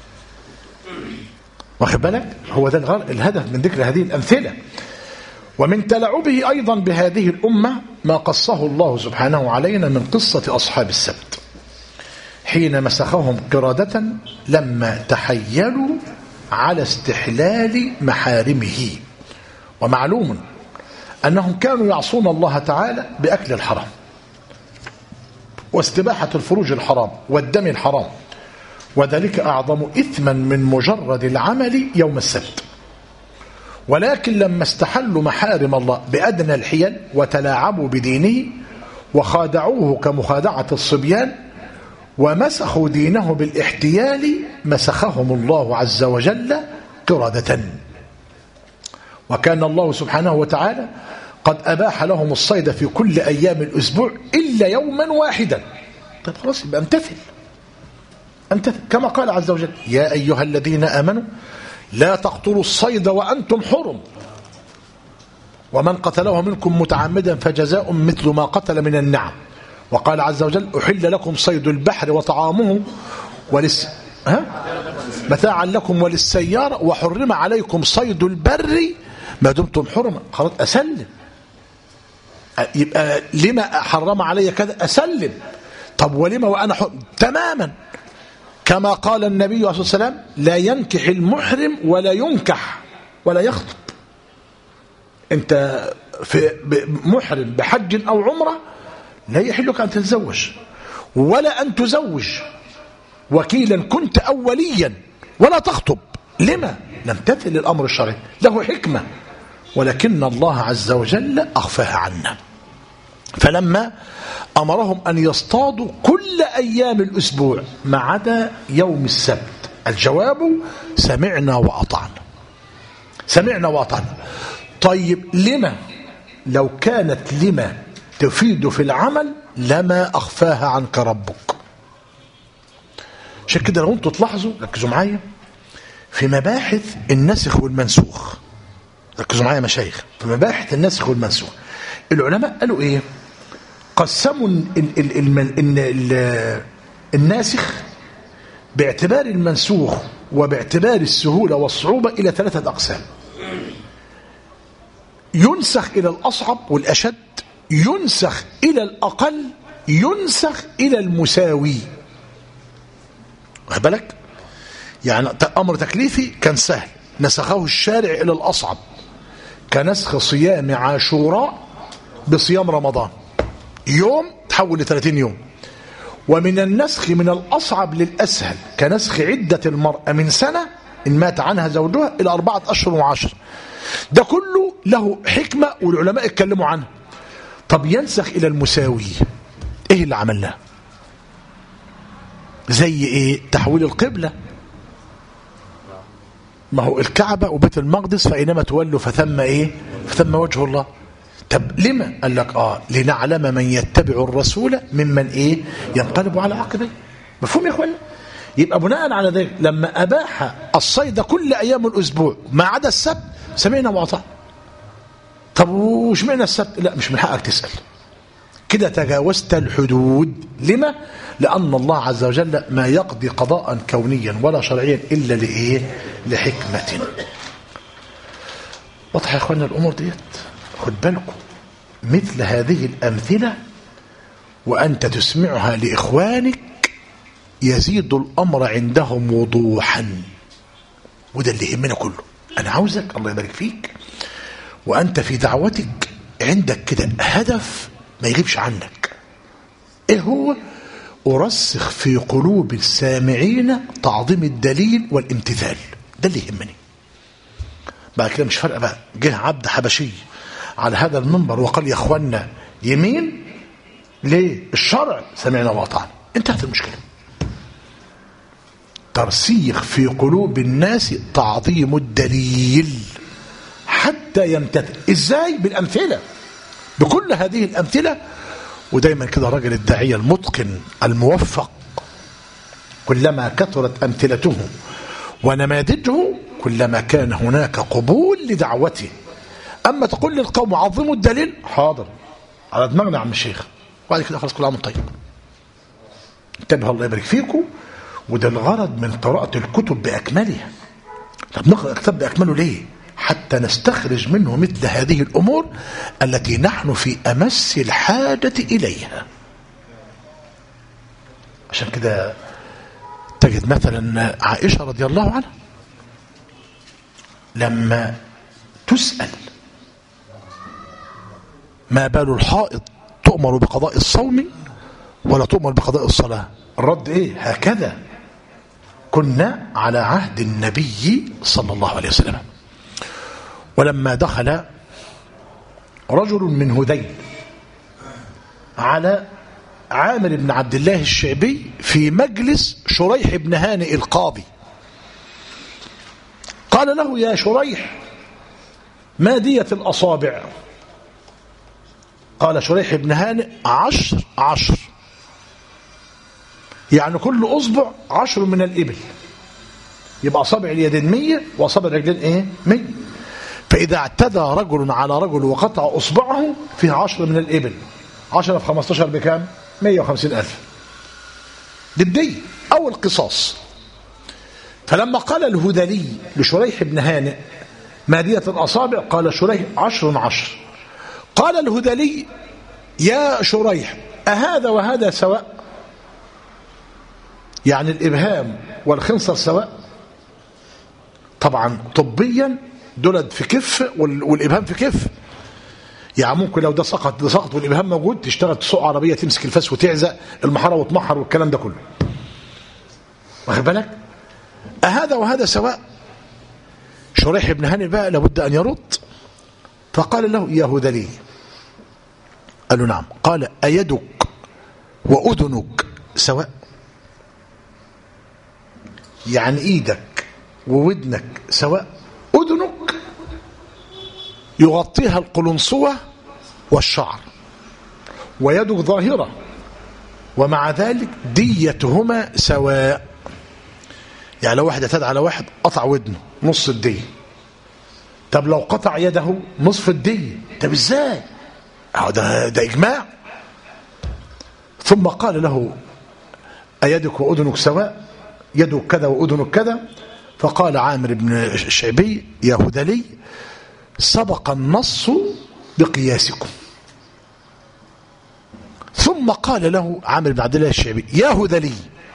واخد بالك؟ هو ده الهدف من ذكر هذه الأمثلة. ومن تلاعبه أيضا بهذه الأمة ما قصه الله سبحانه علينا من قصة أصحاب السبت حين مسخهم قردة لما تحيلوا على استحلال محارمه. ومعلوم أنهم كانوا يعصون الله تعالى بأكل الحرام واستباحة الفروج الحرام والدم الحرام، وذلك أعظم إثما من مجرد العمل يوم السبت. ولكن لما استحلوا محارم الله بأدنى الحيل وتلاعبوا بدينه وخادعوه كمخادعة الصبيان ومسخوا دينه بالاحتيال مسخهم الله عز وجل قردة. وكان الله سبحانه وتعالى قد أباح لهم الصيد في كل أيام الأسبوع إلا يوما واحدا. طيب خلاص يبقى امتثل كما قال عز وجل يا أيها الذين آمنوا لا تقتلوا الصيد وأنتم حرم ومن قتله منكم متعمدا فجزاء مثل ما قتل من النعم. وقال عز وجل أحل لكم صيد البحر وطعامه متاعا لكم وللسيارة وحرم عليكم صيد البر ما دمتم حرما. خلاص أسلم. يبقى لما حرم علي كذا؟ أسلم. طب ولما وأنا حرم؟ تماما كما قال النبي عليه الصلاة والسلام لا ينكح المحرم ولا ينكح ولا يخطب. أنت في محرم بحج أو عمرة لا يحلك أن تتزوج ولا أن تزوج وكيلا كنت أوليا ولا تخطب. لما؟ لم تمتثل الأمر الشرعي له حكمة ولكن الله عز وجل أخفاها عنا. فلما أمرهم أن يصطادوا كل أيام الأسبوع ما عدا يوم السبت الجواب سمعنا وأطعنا. سمعنا وأطعنا. طيب لما؟ لو كانت لما تفيد في العمل لما أخفاها عنك ربك. عشان كده لو انتوا تلاحظوا ركزوا معايا في مباحث النسخ والمنسوخ. ركزوا معايا مشايخ في مباحث النسخ والمنسوخ. العلماء قالوا ايه؟ قسموا الناسخ باعتبار المنسوخ وباعتبار السهولة والصعوبة إلى 3 أقسام. ينسخ إلى الأصعب والأشد، ينسخ إلى الأقل، ينسخ إلى المساوي. واخد بالك؟ يعني أمر تكليفي كان سهل نسخه الشارع إلى الأصعب كنسخ صيام عاشوراء بصيام رمضان يوم تحول ل30 يوم. ومن النسخ من الأصعب للأسهل كنسخ عدة المرأة من سنة إن مات عنها زوجها إلى 4 أشهر و10. ده كله له حكمة والعلماء اتكلموا عنه. طب ينسخ إلى المساوي إيه اللي عملناه؟ زي إيه؟ تحويل القبلة. ما هو الكعبة وبيت المقدس فإنما تولوا فثم إيه؟ فثم وجه الله. طب لما؟ قال لك لنعلم من يتبع الرسول ممن إيه؟ ينقلب على عقبيه. مفهوم يا أخوانا؟ يبقى بناء على ذلك لما أباح الصيد كل أيام الأسبوع ما عدا السبت سمعنا وأطعنا. طب وش معنى السبت؟ لا مش من حقك تسأل كده، تجاوزت الحدود. لما؟ لأن الله عز وجل ما يقضي قضاء كونيا ولا شرعيا إلا لإيه؟ لحكمة. واضح يا أخوانا الأمور ديت؟ خد بالكم مثل هذه الأمثلة وأنت تسمعها لإخوانك يزيد الأمر عندهم وضوحا. وده اللي يهمنا كله. أنا عاوزك الله يبارك فيك وأنت في دعوتك عندك كده هدف ما يغيبش عنك. إيه هو؟ أرسخ في قلوب السامعين تعظيم الدليل والامتثال. ده اللي يهمني. بعد كده مش فارقة بقى جه عبد حبشي على هذا المنبر وقال يا اخوانا يمين ليه؟ الشرع سمعنا وأطعنا. انتهت المشكلة. ترسيخ في قلوب الناس تعظيم الدليل حتى يمتثل. ازاي؟ بالامثله، بكل هذه الامثله. ودايما كده راجل الداعيه المتقن الموفق كلما كثرت امثلته ونماذجه كلما كان هناك قبول لدعوته. اما تقول للقوم عظموا الدليل، حاضر على دماغنا يا عم الشيخ، وبعد كده خلاص كل عام طيب. انتبهوا الله يبارك فيكم. وده الغرض من قراءة الكتب بأكملها. طب نقرأ الكتاب بأكمله ليه؟ حتى نستخرج منه مثل هذه الأمور التي نحن في أمس الحاجة إليها. عشان كده تجد مثلا عائشة رضي الله عنها لما تسأل ما بال الحائض تؤمر بقضاء الصوم ولا تؤمر بقضاء الصلاة، الرد ايه؟ هكذا كنا على عهد النبي صلى الله عليه وسلم. ولما دخل رجل من هذيل على عامر بن عبد الله الشعبي في مجلس شريح بن هانئ القاضي، قال له: يا شريح، ما دية الأصابع؟ قال شريح بن هانئ: 10 يعني كل أصبع 10 من الإبل، يبقى أصابع اليدين 100 وأصابع الرجلين إيه؟ 100. فإذا اعتدى رجل على رجل وقطع أصبعه فيه 10 من الإبل، 10 في 15 بكام؟ 150,000. دي أو القصاص. فلما قال الهذلي لشريح بن هانئ: ما دية الأصابع؟ قال شريح: 10. قال الهذلي: يا شريح، أهذا وهذا سواء؟ يعني الإبهام والخنصر سواء؟ طبعا طبيا دولد في كف والإبهام في كف. يعني ممكن لو ده سقط ده سقط والإبهام موجود تشتغل تسوق عربية تمسك الفاس وتعزق المحارة وتمحر والكلام ده كله. واخد بالك؟ أهذا وهذا سواء؟ شريح بن هانئ بقى لابد أن يرد، فقال له: يا هذلي. قال له: نعم. قال: أيدك وأذنك سواء؟ يعني إيدك وودنك سواء؟ أذنك يغطيها القلنسوة والشعر، ويدك ظاهرة، ومع ذلك ديتهما سواء. يعني لو واحد اعتدى على واحد قطع ودنه نص الدية، طب لو قطع يده نصف الدية، طب ازاي؟ ده إجماع. ثم قال له: أيدك وأذنك سواء؟ يدك كذا وأذنك كذا. فقال عامر بن الشعبي: يا هذلي، سبق النص بقياسكم. ثم قال له عامر بن عبد الله الشعبي: يا هذلي،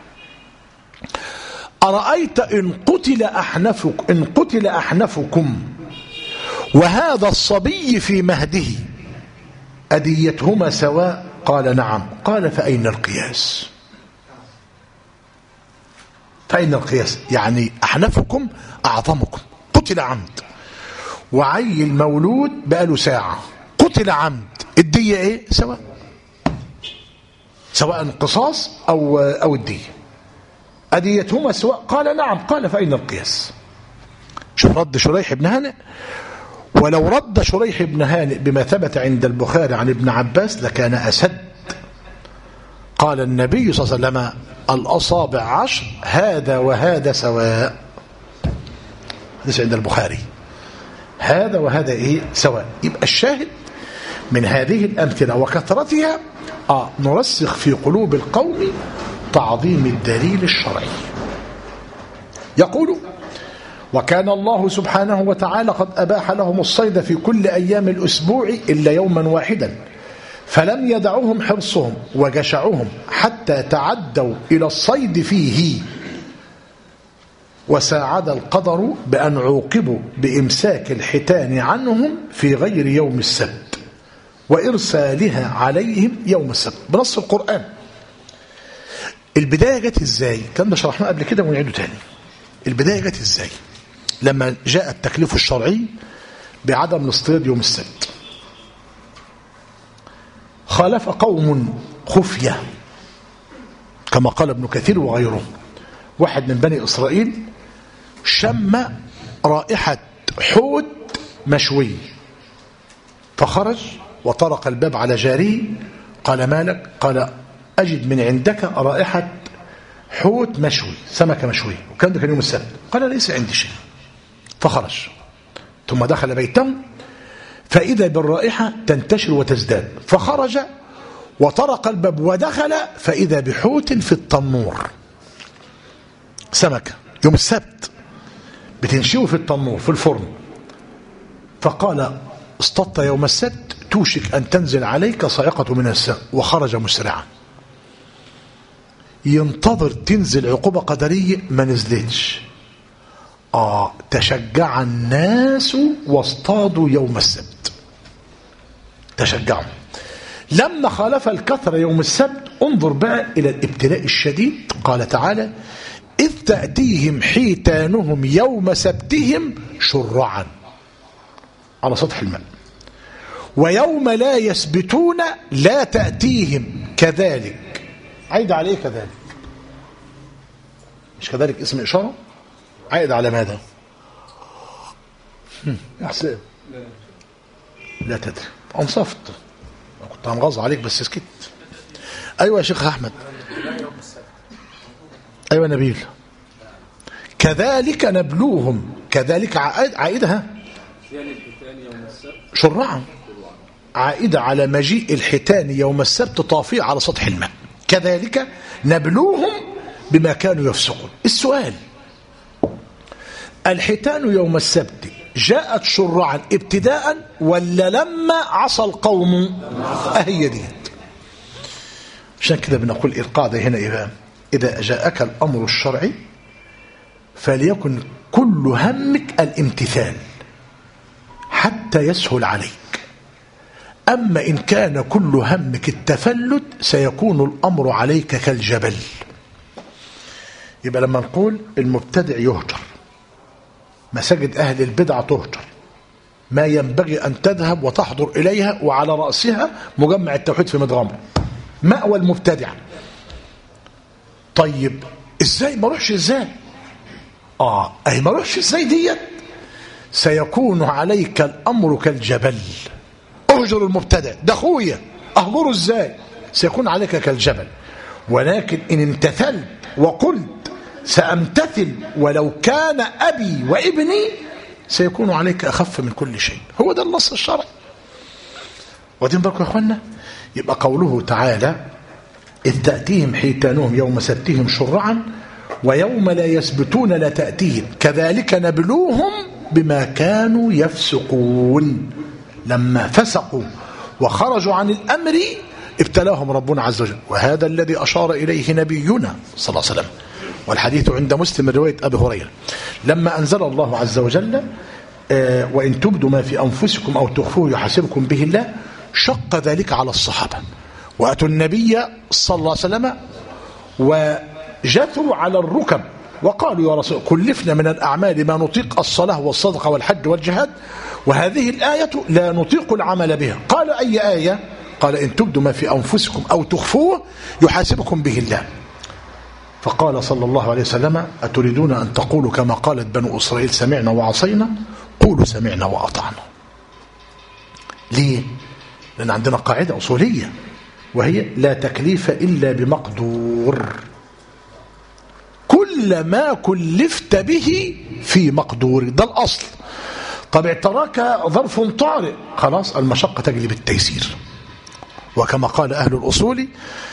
أرأيت إن قتل أحنفكم وهذا الصبي في مهده أديتهما سواء؟ قال: نعم. قال: فأين القياس؟ فأين القياس؟ يعني أحنفكم أعظمكم قتل عمد، وعيل مولود بقاله ساعة قتل عمد، الدية إيه؟ سواء قصاص أو الدية، أديتهما سواء؟ قال: نعم. قال: فأين القياس؟ شوف رد شريح بن هانئ. ولو رد شريح بن هانئ بما ثبت عند البخاري عن ابن عباس لكان أسد. قال النبي صلى الله عليه وسلم: الأصابع 10 هذا وهذا سواء. هذا عند البخاري، هذا وهذا إيه؟ سواء. يبقى الشاهد من هذه الأمثلة وكثرتها نرسخ في قلوب القوم تعظيم الدليل الشرعي. يقول: وكان الله سبحانه وتعالى قد أباح لهم الصيد في كل أيام الأسبوع إلا يوما واحدا، فلم يدعوهم حرصهم وجشعهم حتى تعدوا إلى الصيد فيه، وساعد القدر بأن عوقبوا بإمساك الحيتان عنهم في غير يوم السبت وإرسالها عليهم يوم السبت بنص القرآن. البداية جت إزاي؟ كان ده شرحناه قبل كده ونعيده تاني. البداية جت إزاي؟ لما جاء التكليف الشرعي بعدم الاصطياد يوم السبت، خالف قوم خفية كما قال ابن كثير وغيره، واحد من بني إسرائيل شم رائحة حوت مشوي، فخرج وطرق الباب على جاريه، قال ما لك؟ قال أجد من عندك رائحة حوت مشوي، سمكة مشوي، وكان ده كان يوم السبت. قال ليس عندي شيء. فخرج ثم دخل بيته فإذا بالرائحة تنتشر وتزداد، فخرج وطرق الباب ودخل فإذا بحوت في التنور، سمكة يوم السبت بتنشوي في التنور في الفرن. فقال اصطدت يوم السبت توشك أن تنزل عليك صاعقة من السماء، وخرج مسرعا. ينتظر تنزل عقوبة قدرية، ما نزلتش. تشجع الناس واصطادوا يوم السبت، تشجعوا. لما خالف الكثرة يوم السبت، انظر بقى إلى الابتلاء الشديد. قال تعالى إذ تأتيهم حيتانهم يوم سبتهم شرعا على سطح الماء، ويوم لا يسبتون لا تأتيهم كذلك. عايد عليه كذلك، مش كذلك اسم إشارة؟ عايد على ماذا؟ يا حسين لا تدري، أنصفت، كنت هنغض عليك بس سكت. أيوة يا شيخ أحمد، أيوة نبيل. كذلك نبلوهم، كذلك عائدها شرعا، عائدة على مجيء الحيتان يوم السبت طافية على سطح الماء. كذلك نبلوهم بما كانوا يفسقون. السؤال، الحيتان يوم السبت جاءت شرعا ابتداء ولا لما عصى القوم؟ هي دي. عشان كده بنقول القاعدة هنا إيه؟ إذا جاءك الأمر الشرعي فليكن كل همك الامتثال حتى يسهل عليك. أما إن كان كل همك التفلت سيكون الأمر عليك كالجبل. يبقى لما نقول المبتدع يهجر، مساجد أهل البدع تهجر، ما ينبغي أن تذهب وتحضر إليها، وعلى رأسها مجمع التوحيد في مدغمر مأوى المبتدع. طيب إزاي ما روحش؟ إزاي أي ما روحش إزاي ديت؟ سيكون عليك الأمر كالجبل. اهجر المبتدع، ده أخويا، أهجره إزاي؟ سيكون عليك كالجبل. ولكن إن امتثلت وقلت سأمتثل ولو كان أبي وابني سيكون عليك أخف من كل شيء. هو ده النص الشرعي. واخدين بالكم يا أخوانا؟ يبقى قوله تعالى إذ تأتيهم حيتانهم يوم سبتهم شرعا ويوم لا يسبتون لا تأتيهم كذلك نبلوهم بما كانوا يفسقون. لما فسقوا وخرجوا عن الأمر ابتلاهم ربنا عز وجل، وهذا الذي أشار إليه نبينا صلى الله عليه وسلم، والحديث عند مسلم من رواية أبي هريرة. لما أنزل الله عز وجل وإن تبدوا ما في أنفسكم أو تخفوه يحاسبكم به الله، شق ذلك على الصحابة، وأتوا النبي صلى الله عليه وسلم وجثوا على الركب وقالوا يا رسول كلفنا من الأعمال ما نطيق، الصلاة والصدقة والحج والجهاد، وهذه الآية لا نطيق العمل بها. قال أي آية؟ قال إن تبدوا ما في أنفسكم أو تخفوه يحاسبكم به الله. فقال صلى الله عليه وسلم أتريدون أن تقولوا كما قالت بنو إسرائيل سمعنا وعصينا؟ قولوا سمعنا وأطعنا. ليه؟ لأن عندنا قاعدة أصولية وهي لا تكليف إلا بمقدور. كل ما كلفت به في مقدور، ده الأصل. طب اعتراك ظرف طارئ، خلاص المشقة تجلب التيسير. وكما قال أهل الأصول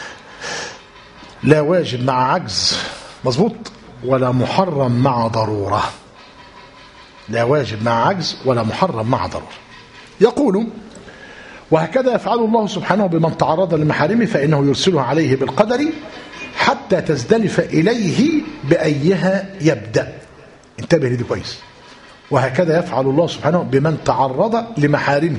لا واجب مع عجز، مظبوط، ولا محرم مع ضرورة. لا واجب مع عجز ولا محرم مع ضرورة. يقول وهكذا يفعل الله سبحانه بمن تعرض لمحارمه فإنه يرسلها عليه بالقدر حتى تزدلف إليه بأيها يبدأ. انتبه لدي كويس. وهكذا يفعل الله سبحانه بمن تعرض لمحارمه.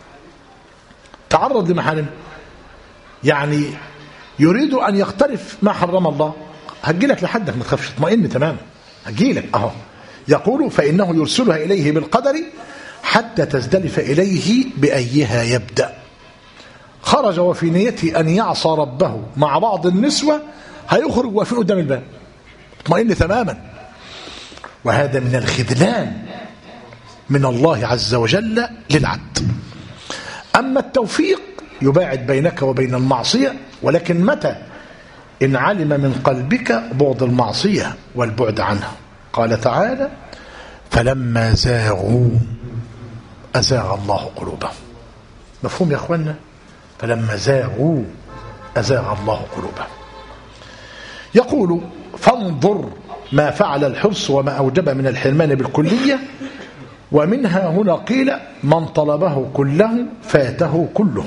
تعرض لمحارمه يعني يريد أن يقترف ما حرم الله. هجيلك لحدك ما تخافش، اطمئن تماما، هجيلك أهو. يقول فإنه يرسلها إليه بالقدر حتى تزدلف إليه بأيها يبدأ. خرج وفي نيته أن يعصى ربه مع بعض النسوة، هيخرج وفي قدام الباب اطمئن تماما. وهذا من الخذلان من الله عز وجل للعبد. أما التوفيق يباعد بينك وبين المعصية، ولكن متى؟ إن علم من قلبك بعد المعصية والبعد عنها. قال تعالى: فلما زاغوا أزاغ الله قلوبهم. مفهوم يا أخوانا؟ فلما زاغوا أزاغ الله قلوبهم. يقول: فانظر ما فعل الحرص وما أوجب من الحرمان بالكلية. ومنها هنا قيل: من طلبه كله فاته كله.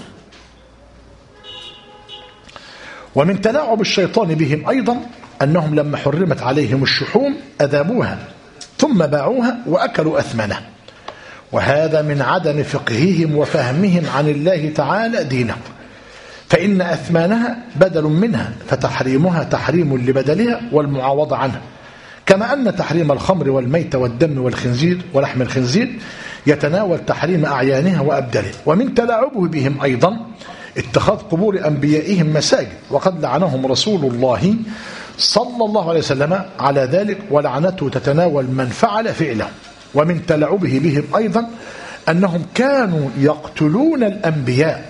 ومن تلاعب الشيطان بهم أيضا أنهم لما حرمت عليهم الشحوم أذابوها ثم باعوها وأكلوا أثمنه، وهذا من عدم فقههم وفهمهم عن الله تعالى دينه، فإن أثمانها بدل منها، فتحريمها تحريم لبدلها والمعاوضة عنها، كما أن تحريم الخمر والميت والدم والخنزير ولحم الخنزير يتناول تحريم أعيانها وأبدالها. ومن تلاعبه بهم أيضا اتخاذ قبور أنبيائهم مساجد، وقد لعنهم رسول الله صلى الله عليه وسلم على ذلك، ولعنته تتناول من فعل فعله. ومن تلاعبه بهم أيضا أنهم كانوا يقتلون الأنبياء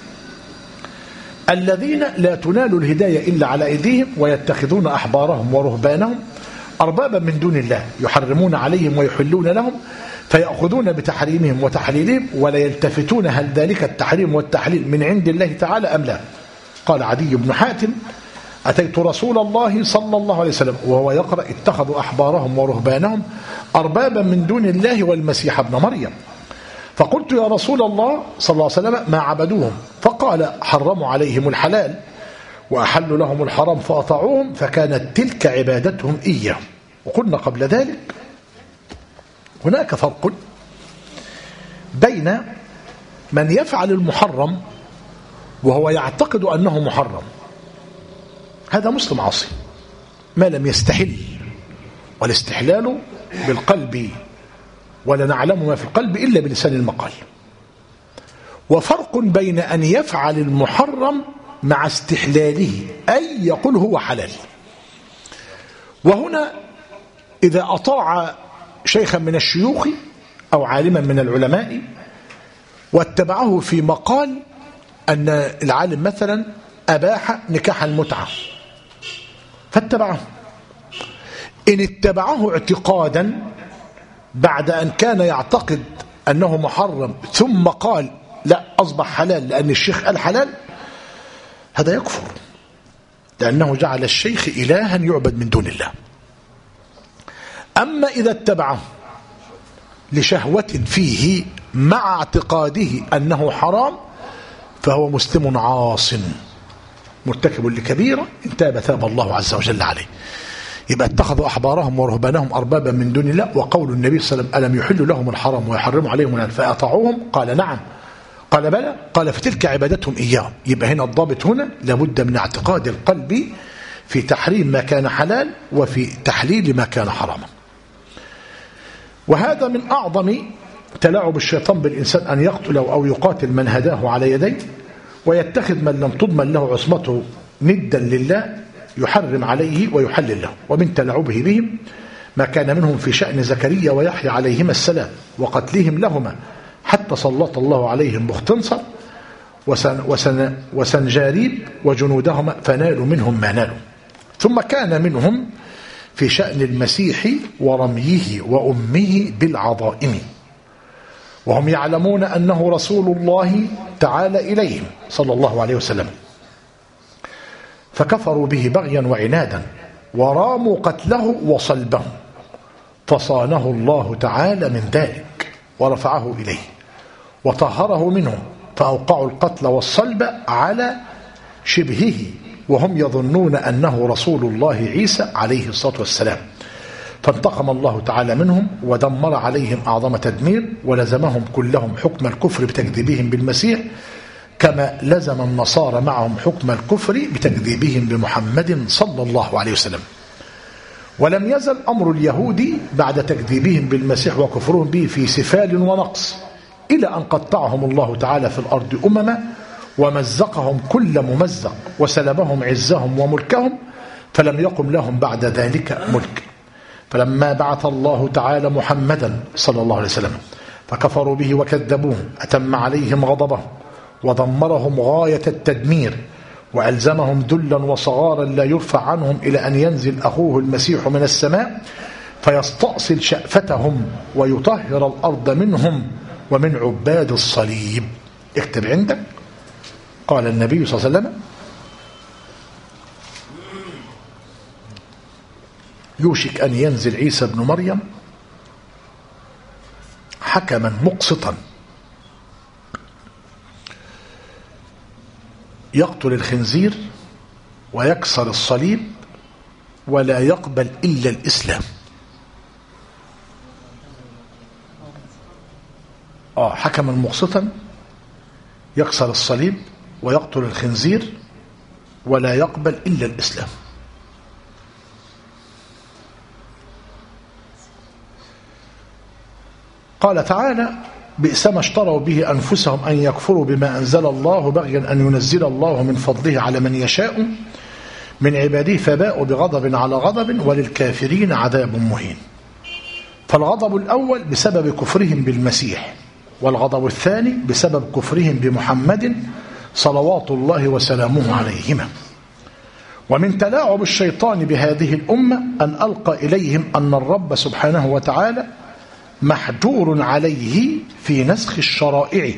الذين لا تنال الهداية إلا على أيديهم، ويتخذون أحبارهم ورهبانهم أربابا من دون الله يحرمون عليهم ويحلون لهم، فيأخذون بتحريمهم وتحليلهم ولا يلتفتون هل ذلك التحريم والتحليل من عند الله تعالى أم لا. قال عدي بن حاتم: أتيت رسول الله صلى الله عليه وسلم وهو يقرأ: اتخذوا أحبارهم ورهبانهم أربابا من دون الله والمسيح ابن مريم. فقلت: يا رسول الله صلى الله عليه وسلم ما عبدوهم؟ فقال: حرموا عليهم الحلال وأحلوا لهم الحرام فأطاعوهم، فكانت تلك عبادتهم إياهم. وقلنا قبل ذلك هناك فرق بين من يفعل المحرم وهو يعتقد أنه محرم، هذا مسلم عاصي ما لم يستحل، والاستحلال بالقلب، ولا نعلم ما في القلب إلا بلسان المقال. وفرق بين أن يفعل المحرم مع استحلاله، أي يقول هو حلال. وهنا إذا أطاع شيخا من الشيوخ أو عالما من العلماء واتبعه في مقال أن العالم مثلا أباح نكاح المتعة فاتبعه، إن اتبعه اعتقادا بعد أن كان يعتقد أنه محرم ثم قال لا أصبح حلال لأن الشيخ قال حلال، هذا يكفر، لأنه جعل الشيخ إلها يعبد من دون الله. أما إذا اتبعه لشهوة فيه مع اعتقاده أنه حرام فهو مسلم عاص مرتكب لكبيرة، إن تاب ثاب الله عز وجل عليه. يبقى اتخذوا أحبارهم ورهبانهم أربابا من دون الله، وقول النبي صلى الله عليه وسلم: ألم يحل لهم الحرام ويحرموا عليهم الحلال فأطاعوهم؟ قال: نعم. قال: بلى. قال: فتلك عبادتهم إياهم. يبقى هنا الضابط هنا لابد من اعتقاد القلب في تحريم ما كان حلال وفي تحليل ما كان حراما. وهذا من أعظم تلاعب الشيطان بالإنسان، أن يقتل أو يقاتل من هداه على يديه، ويتخذ من لم تضمن له عصمته ندا لله يحرم عليه ويحلل له. ومن تلاعبه بهم ما كان منهم في شأن زكريا ويحيى عليهما السلام وقتلهم لهما، حتى سلط الله عليهم بختنصر وسنجاريب وجنودهما فنالوا منهم ما نالوا. ثم كان منهم في شأن المسيح ورميه وأمه بالعظائم، وهم يعلمون أنه رسول الله تعالى إليهم صلى الله عليه وسلم، فكفروا به بغيا وعنادا وراموا قتله وصلبه، فصانه الله تعالى من ذلك ورفعه إليه وطهره منهم، فأوقعوا القتل والصلب على شبهه وهم يظنون أنه رسول الله عيسى عليه الصلاة والسلام، فانتقم الله تعالى منهم ودمر عليهم أعظم تدمير، ولزمهم كلهم حكم الكفر بتكذيبهم بالمسيح، كما لزم النصارى معهم حكم الكفر بتكذيبهم بمحمد صلى الله عليه وسلم. ولم يزل أمر اليهود بعد تكذيبهم بالمسيح وكفرهم به في سفال ونقص، إلى أن قطعهم الله تعالى في الأرض أمما ومزقهم كل ممزق وسلبهم عزهم وملكهم، فلم يقم لهم بعد ذلك ملك. فلما بعث الله تعالى محمدا صلى الله عليه وسلم فكفروا به وكذبوه أتم عليهم غضبه ودمرهم غاية التدمير وألزمهم ذلا وصغارا لا يرفع عنهم إلى أن ينزل أخوه المسيح من السماء فيستأصل شأفتهم ويطهر الأرض منهم ومن عباد الصليب. اكتب عندك. قال النبي صلى الله عليه وسلم: يوشك أن ينزل عيسى بن مريم حكما مقسطا يقتل الخنزير ويكسر الصليب ولا يقبل إلا الإسلام. حكما مقسطا يكسر الصليب ويقتل الخنزير ولا يقبل إلا الإسلام. قال تعالى: بئس ما اشتروا به أنفسهم أن يكفروا بما أنزل الله بغيا أن ينزل الله من فضله على من يشاء من عباده فباءوا بغضب على غضب وللكافرين عذاب مهين. فالغضب الأول بسبب كفرهم بالمسيح، والغضب الثاني بسبب كفرهم بمحمد صلوات الله وسلامه عليهما. ومن تلاعب الشيطان بهذه الأمة أن ألقى إليهم أن الرب سبحانه وتعالى محجور عليه في نسخ الشرائع،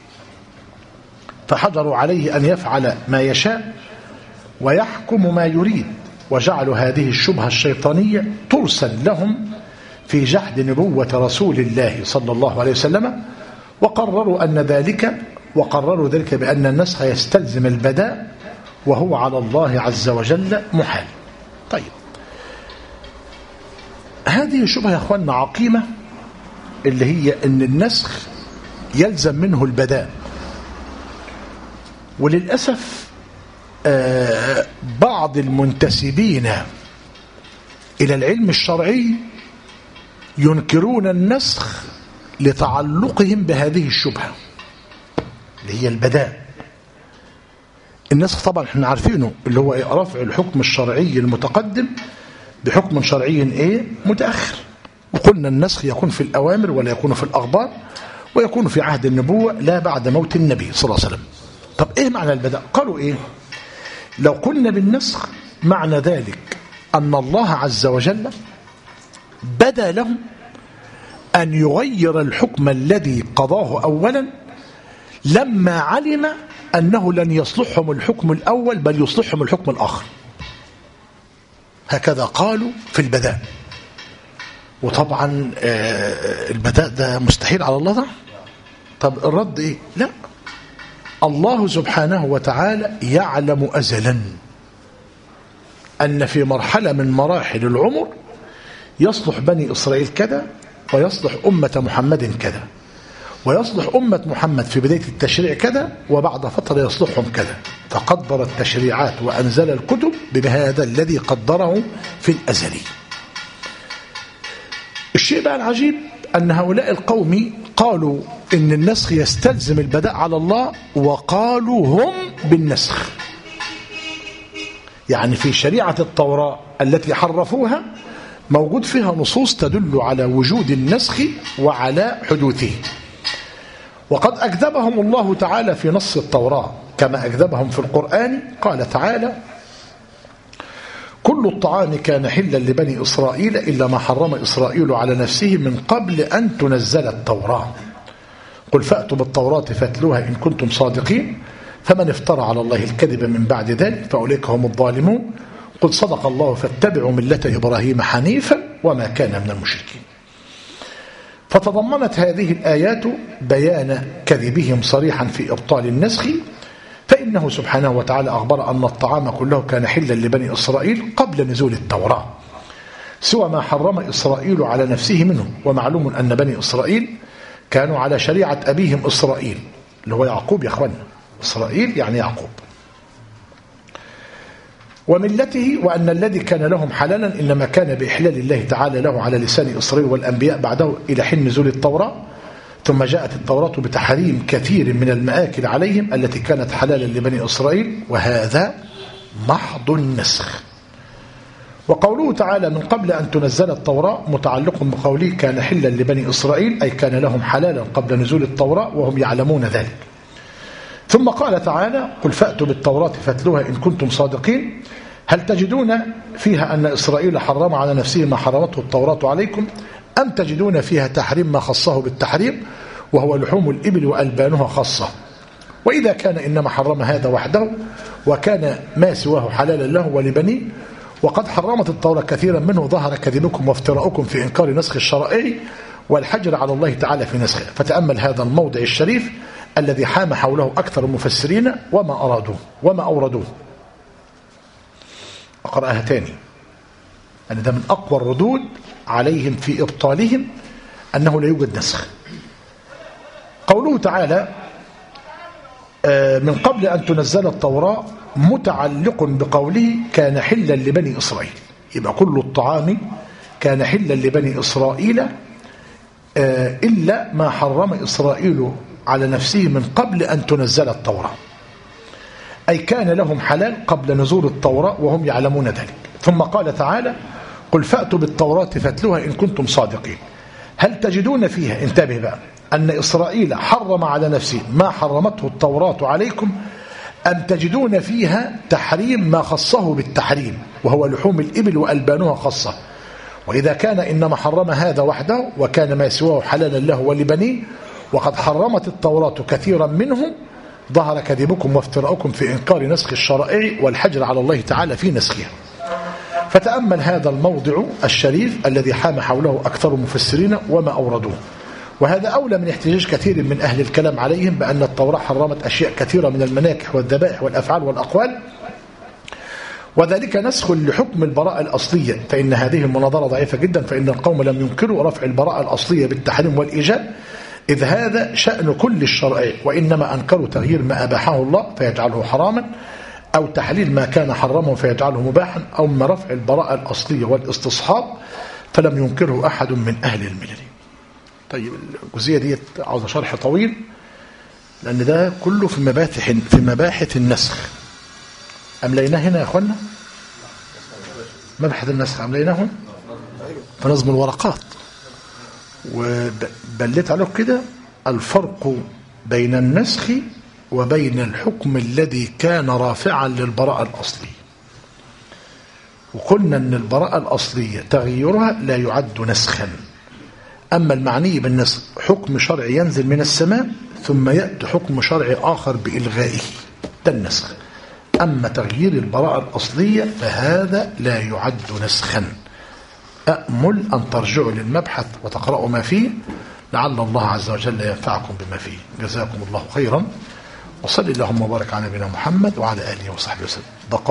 فحجروا عليه أن يفعل ما يشاء ويحكم ما يريد، وجعلوا هذه الشبهة الشيطانية ترسل لهم في جحد نبوة رسول الله صلى الله عليه وسلم، وقرروا ذلك بأن النسخ يستلزم البداء وهو على الله عز وجل محال. طيب، هذه شبهة يا أخواننا عقيمة، اللي هي أن النسخ يلزم منه البداء. وللأسف بعض المنتسبين إلى العلم الشرعي ينكرون النسخ لتعلقهم بهذه الشبهة اللي هي البداء. النسخ طبعا احنا عارفينه اللي هو رفع الحكم الشرعي المتقدم بحكم شرعي متأخر. وقلنا النسخ يكون في الأوامر ولا يكون في الأخبار، ويكون في عهد النبوة لا بعد موت النبي صلى الله عليه وسلم. طب ايه معنى البداء؟ قالوا لو قلنا بالنسخ معنى ذلك أن الله عز وجل بدا لهم أن يغير الحكم الذي قضاه أولا لما علم أنه لن يصلحهم الحكم الأول بل يصلحهم الحكم الآخر. هكذا قالوا في البداء. وطبعا البداء ده مستحيل على الله ده. طب الرد لا، الله سبحانه وتعالى يعلم أزلا أن في مرحلة من مراحل العمر يصلح بني إسرائيل كذا، ويصلح أمة محمد كذا، ويصلح أمة محمد في بداية التشريع كذا، وبعد فترة يصلحهم كذا. فقدر التشريعات وأنزل الكتب بهذا الذي قدره في الأزلي. الشيء بقى العجيب أن هؤلاء القوم قالوا إن النسخ يستلزم البداء على الله، وقالوا هم بالنسخ. يعني في شريعة التوراة التي حرفوها موجود فيها نصوص تدل على وجود النسخ وعلى حدوثه. وقد أكذبهم الله تعالى في نص التوراة كما أكذبهم في القرآن. قال تعالى: كل الطعام كان حلا لبني إسرائيل إلا ما حرم إسرائيل على نفسه من قبل أن تنزل التوراة، قل فأتوا بالتوراة فاتلوها إن كنتم صادقين، فمن افترى على الله الكذب من بعد ذلك فأولئك هم الظالمون، قل صدق الله فاتبعوا ملة إبراهيم حنيفا وما كان من المشركين. فتضمنت هذه الآيات بيان كذبهم صريحا في إبطال النسخ، فإنه سبحانه وتعالى أخبر أن الطعام كله كان حلا لبني إسرائيل قبل نزول التوراة سوى ما حرم إسرائيل على نفسه منه. ومعلوم أن بني إسرائيل كانوا على شريعة أبيهم إسرائيل اللي هو يعقوب. يا أخوانا، إسرائيل يعني يعقوب، وملته، وأن الذي كان لهم حلالا إنما كان بإحلال الله تعالى له على لسان إسرائيل والأنبياء بعده إلى حين نزول التوراة. ثم جاءت التوراة بتحريم كثير من المآكل عليهم التي كانت حلالا لبني إسرائيل، وهذا محض النسخ. وقوله تعالى من قبل أن تنزل التوراة متعلق بقوله كان حلا لبني إسرائيل، أي كان لهم حلالا قبل نزول التوراة وهم يعلمون ذلك. ثم قال تعالى قل فأتوا بالتوراة فاتلوها إن كنتم صادقين، هل تجدون فيها أن إسرائيل حرم على نفسه ما حرمته التوراة عليكم، أم تجدون فيها تحريم ما خصه بالتحريم وهو لحوم الإبل وألبانها خاصة؟ وإذا كان إنما حرم هذا وحده وكان ما سواه حلالا له ولبنيه، وقد حرمت التوراة كثيرا منه، ظهر كذبكم وافتراؤكم في إنكار نسخ الشرائع والحجر على الله تعالى في نسخه. فتأمل هذا الموضع الشريف الذي حام حوله أكثر المفسرين وما أوردوه. أقرأها تاني، أن ده من أقوى الردود عليهم في إبطالهم أنه لا يوجد نسخ. قوله تعالى من قبل أن تنزل التوراة متعلق بقوله كان حلا لبني إسرائيل، يبقى كل الطعام كان حلا لبني إسرائيل إلا ما حرم إسرائيل على نفسه من قبل أن تنزل التوراة، أي كان لهم حلال قبل نزول التوراة وهم يعلمون ذلك. ثم قال تعالى قل فأتوا بالتوراة فاتلوها إن كنتم صادقين، هل تجدون فيها، انتبه بقى، أن إسرائيل حرم على نفسه ما حرمته التوراة عليكم، أم تجدون فيها تحريم ما خصه بالتحريم وهو لحوم الإبل وألبانها خاصة؟ وإذا كان إنما حرم هذا وحده وكان ما سواه حلالا له ولبنيه، وقد حرمت التوراة كثيرا منهم، ظهر كذبكم وافتراؤكم في إنكار نسخ الشرائع والحجر على الله تعالى في نسخها. فتأمل هذا الموضع الشريف الذي حام حوله أكثر المفسرين وما أوردوه. وهذا أولى من احتجاج كثير من أهل الكلام عليهم بأن التوراة حرمت أشياء كثيرة من المناكح والذبائح والأفعال والأقوال، وذلك نسخ لحكم البراءة الأصلية، فإن هذه المناظرة ضعيفة جدا، فإن القوم لم ينكروا رفع البراءة الأصلية بالتحريم والإيجاب، إذ هذا شأن كل الشرائع، وإنما أنكروا تغيير ما أباحه الله فيجعله حراما، أو تحليل ما كان حرمه فيجعله مباحا، أو من رفع البراءة الأصلية والاستصحاب فلم ينكره أحد من أهل الملل. طيب الجزئية دي عاوزة شرح طويل، لأن ده كله في مباحث النسخ. أمليناه هنا يا أخوانا، مبحث النسخ أمليناه في نظم الورقات، وبلت عليه كده الفرق بين النسخ وبين الحكم الذي كان رافعا للبراءة الأصلية. وقلنا أن البراءة الأصلية تغييرها لا يعد نسخا، أما المعني بالنسخ حكم شرعي ينزل من السماء ثم يأتي حكم شرعي آخر بإلغائه، ده النسخ. أما تغيير البراءة الأصلية فهذا لا يعد نسخا. أأمل أن ترجعوا للمبحث وتقرأوا ما فيه، لعل الله عز وجل ينفعكم بما فيه. جزاكم الله خيرا، وصلي اللهم وبارك على نبينا محمد وعلى آله وصحبه وسلم.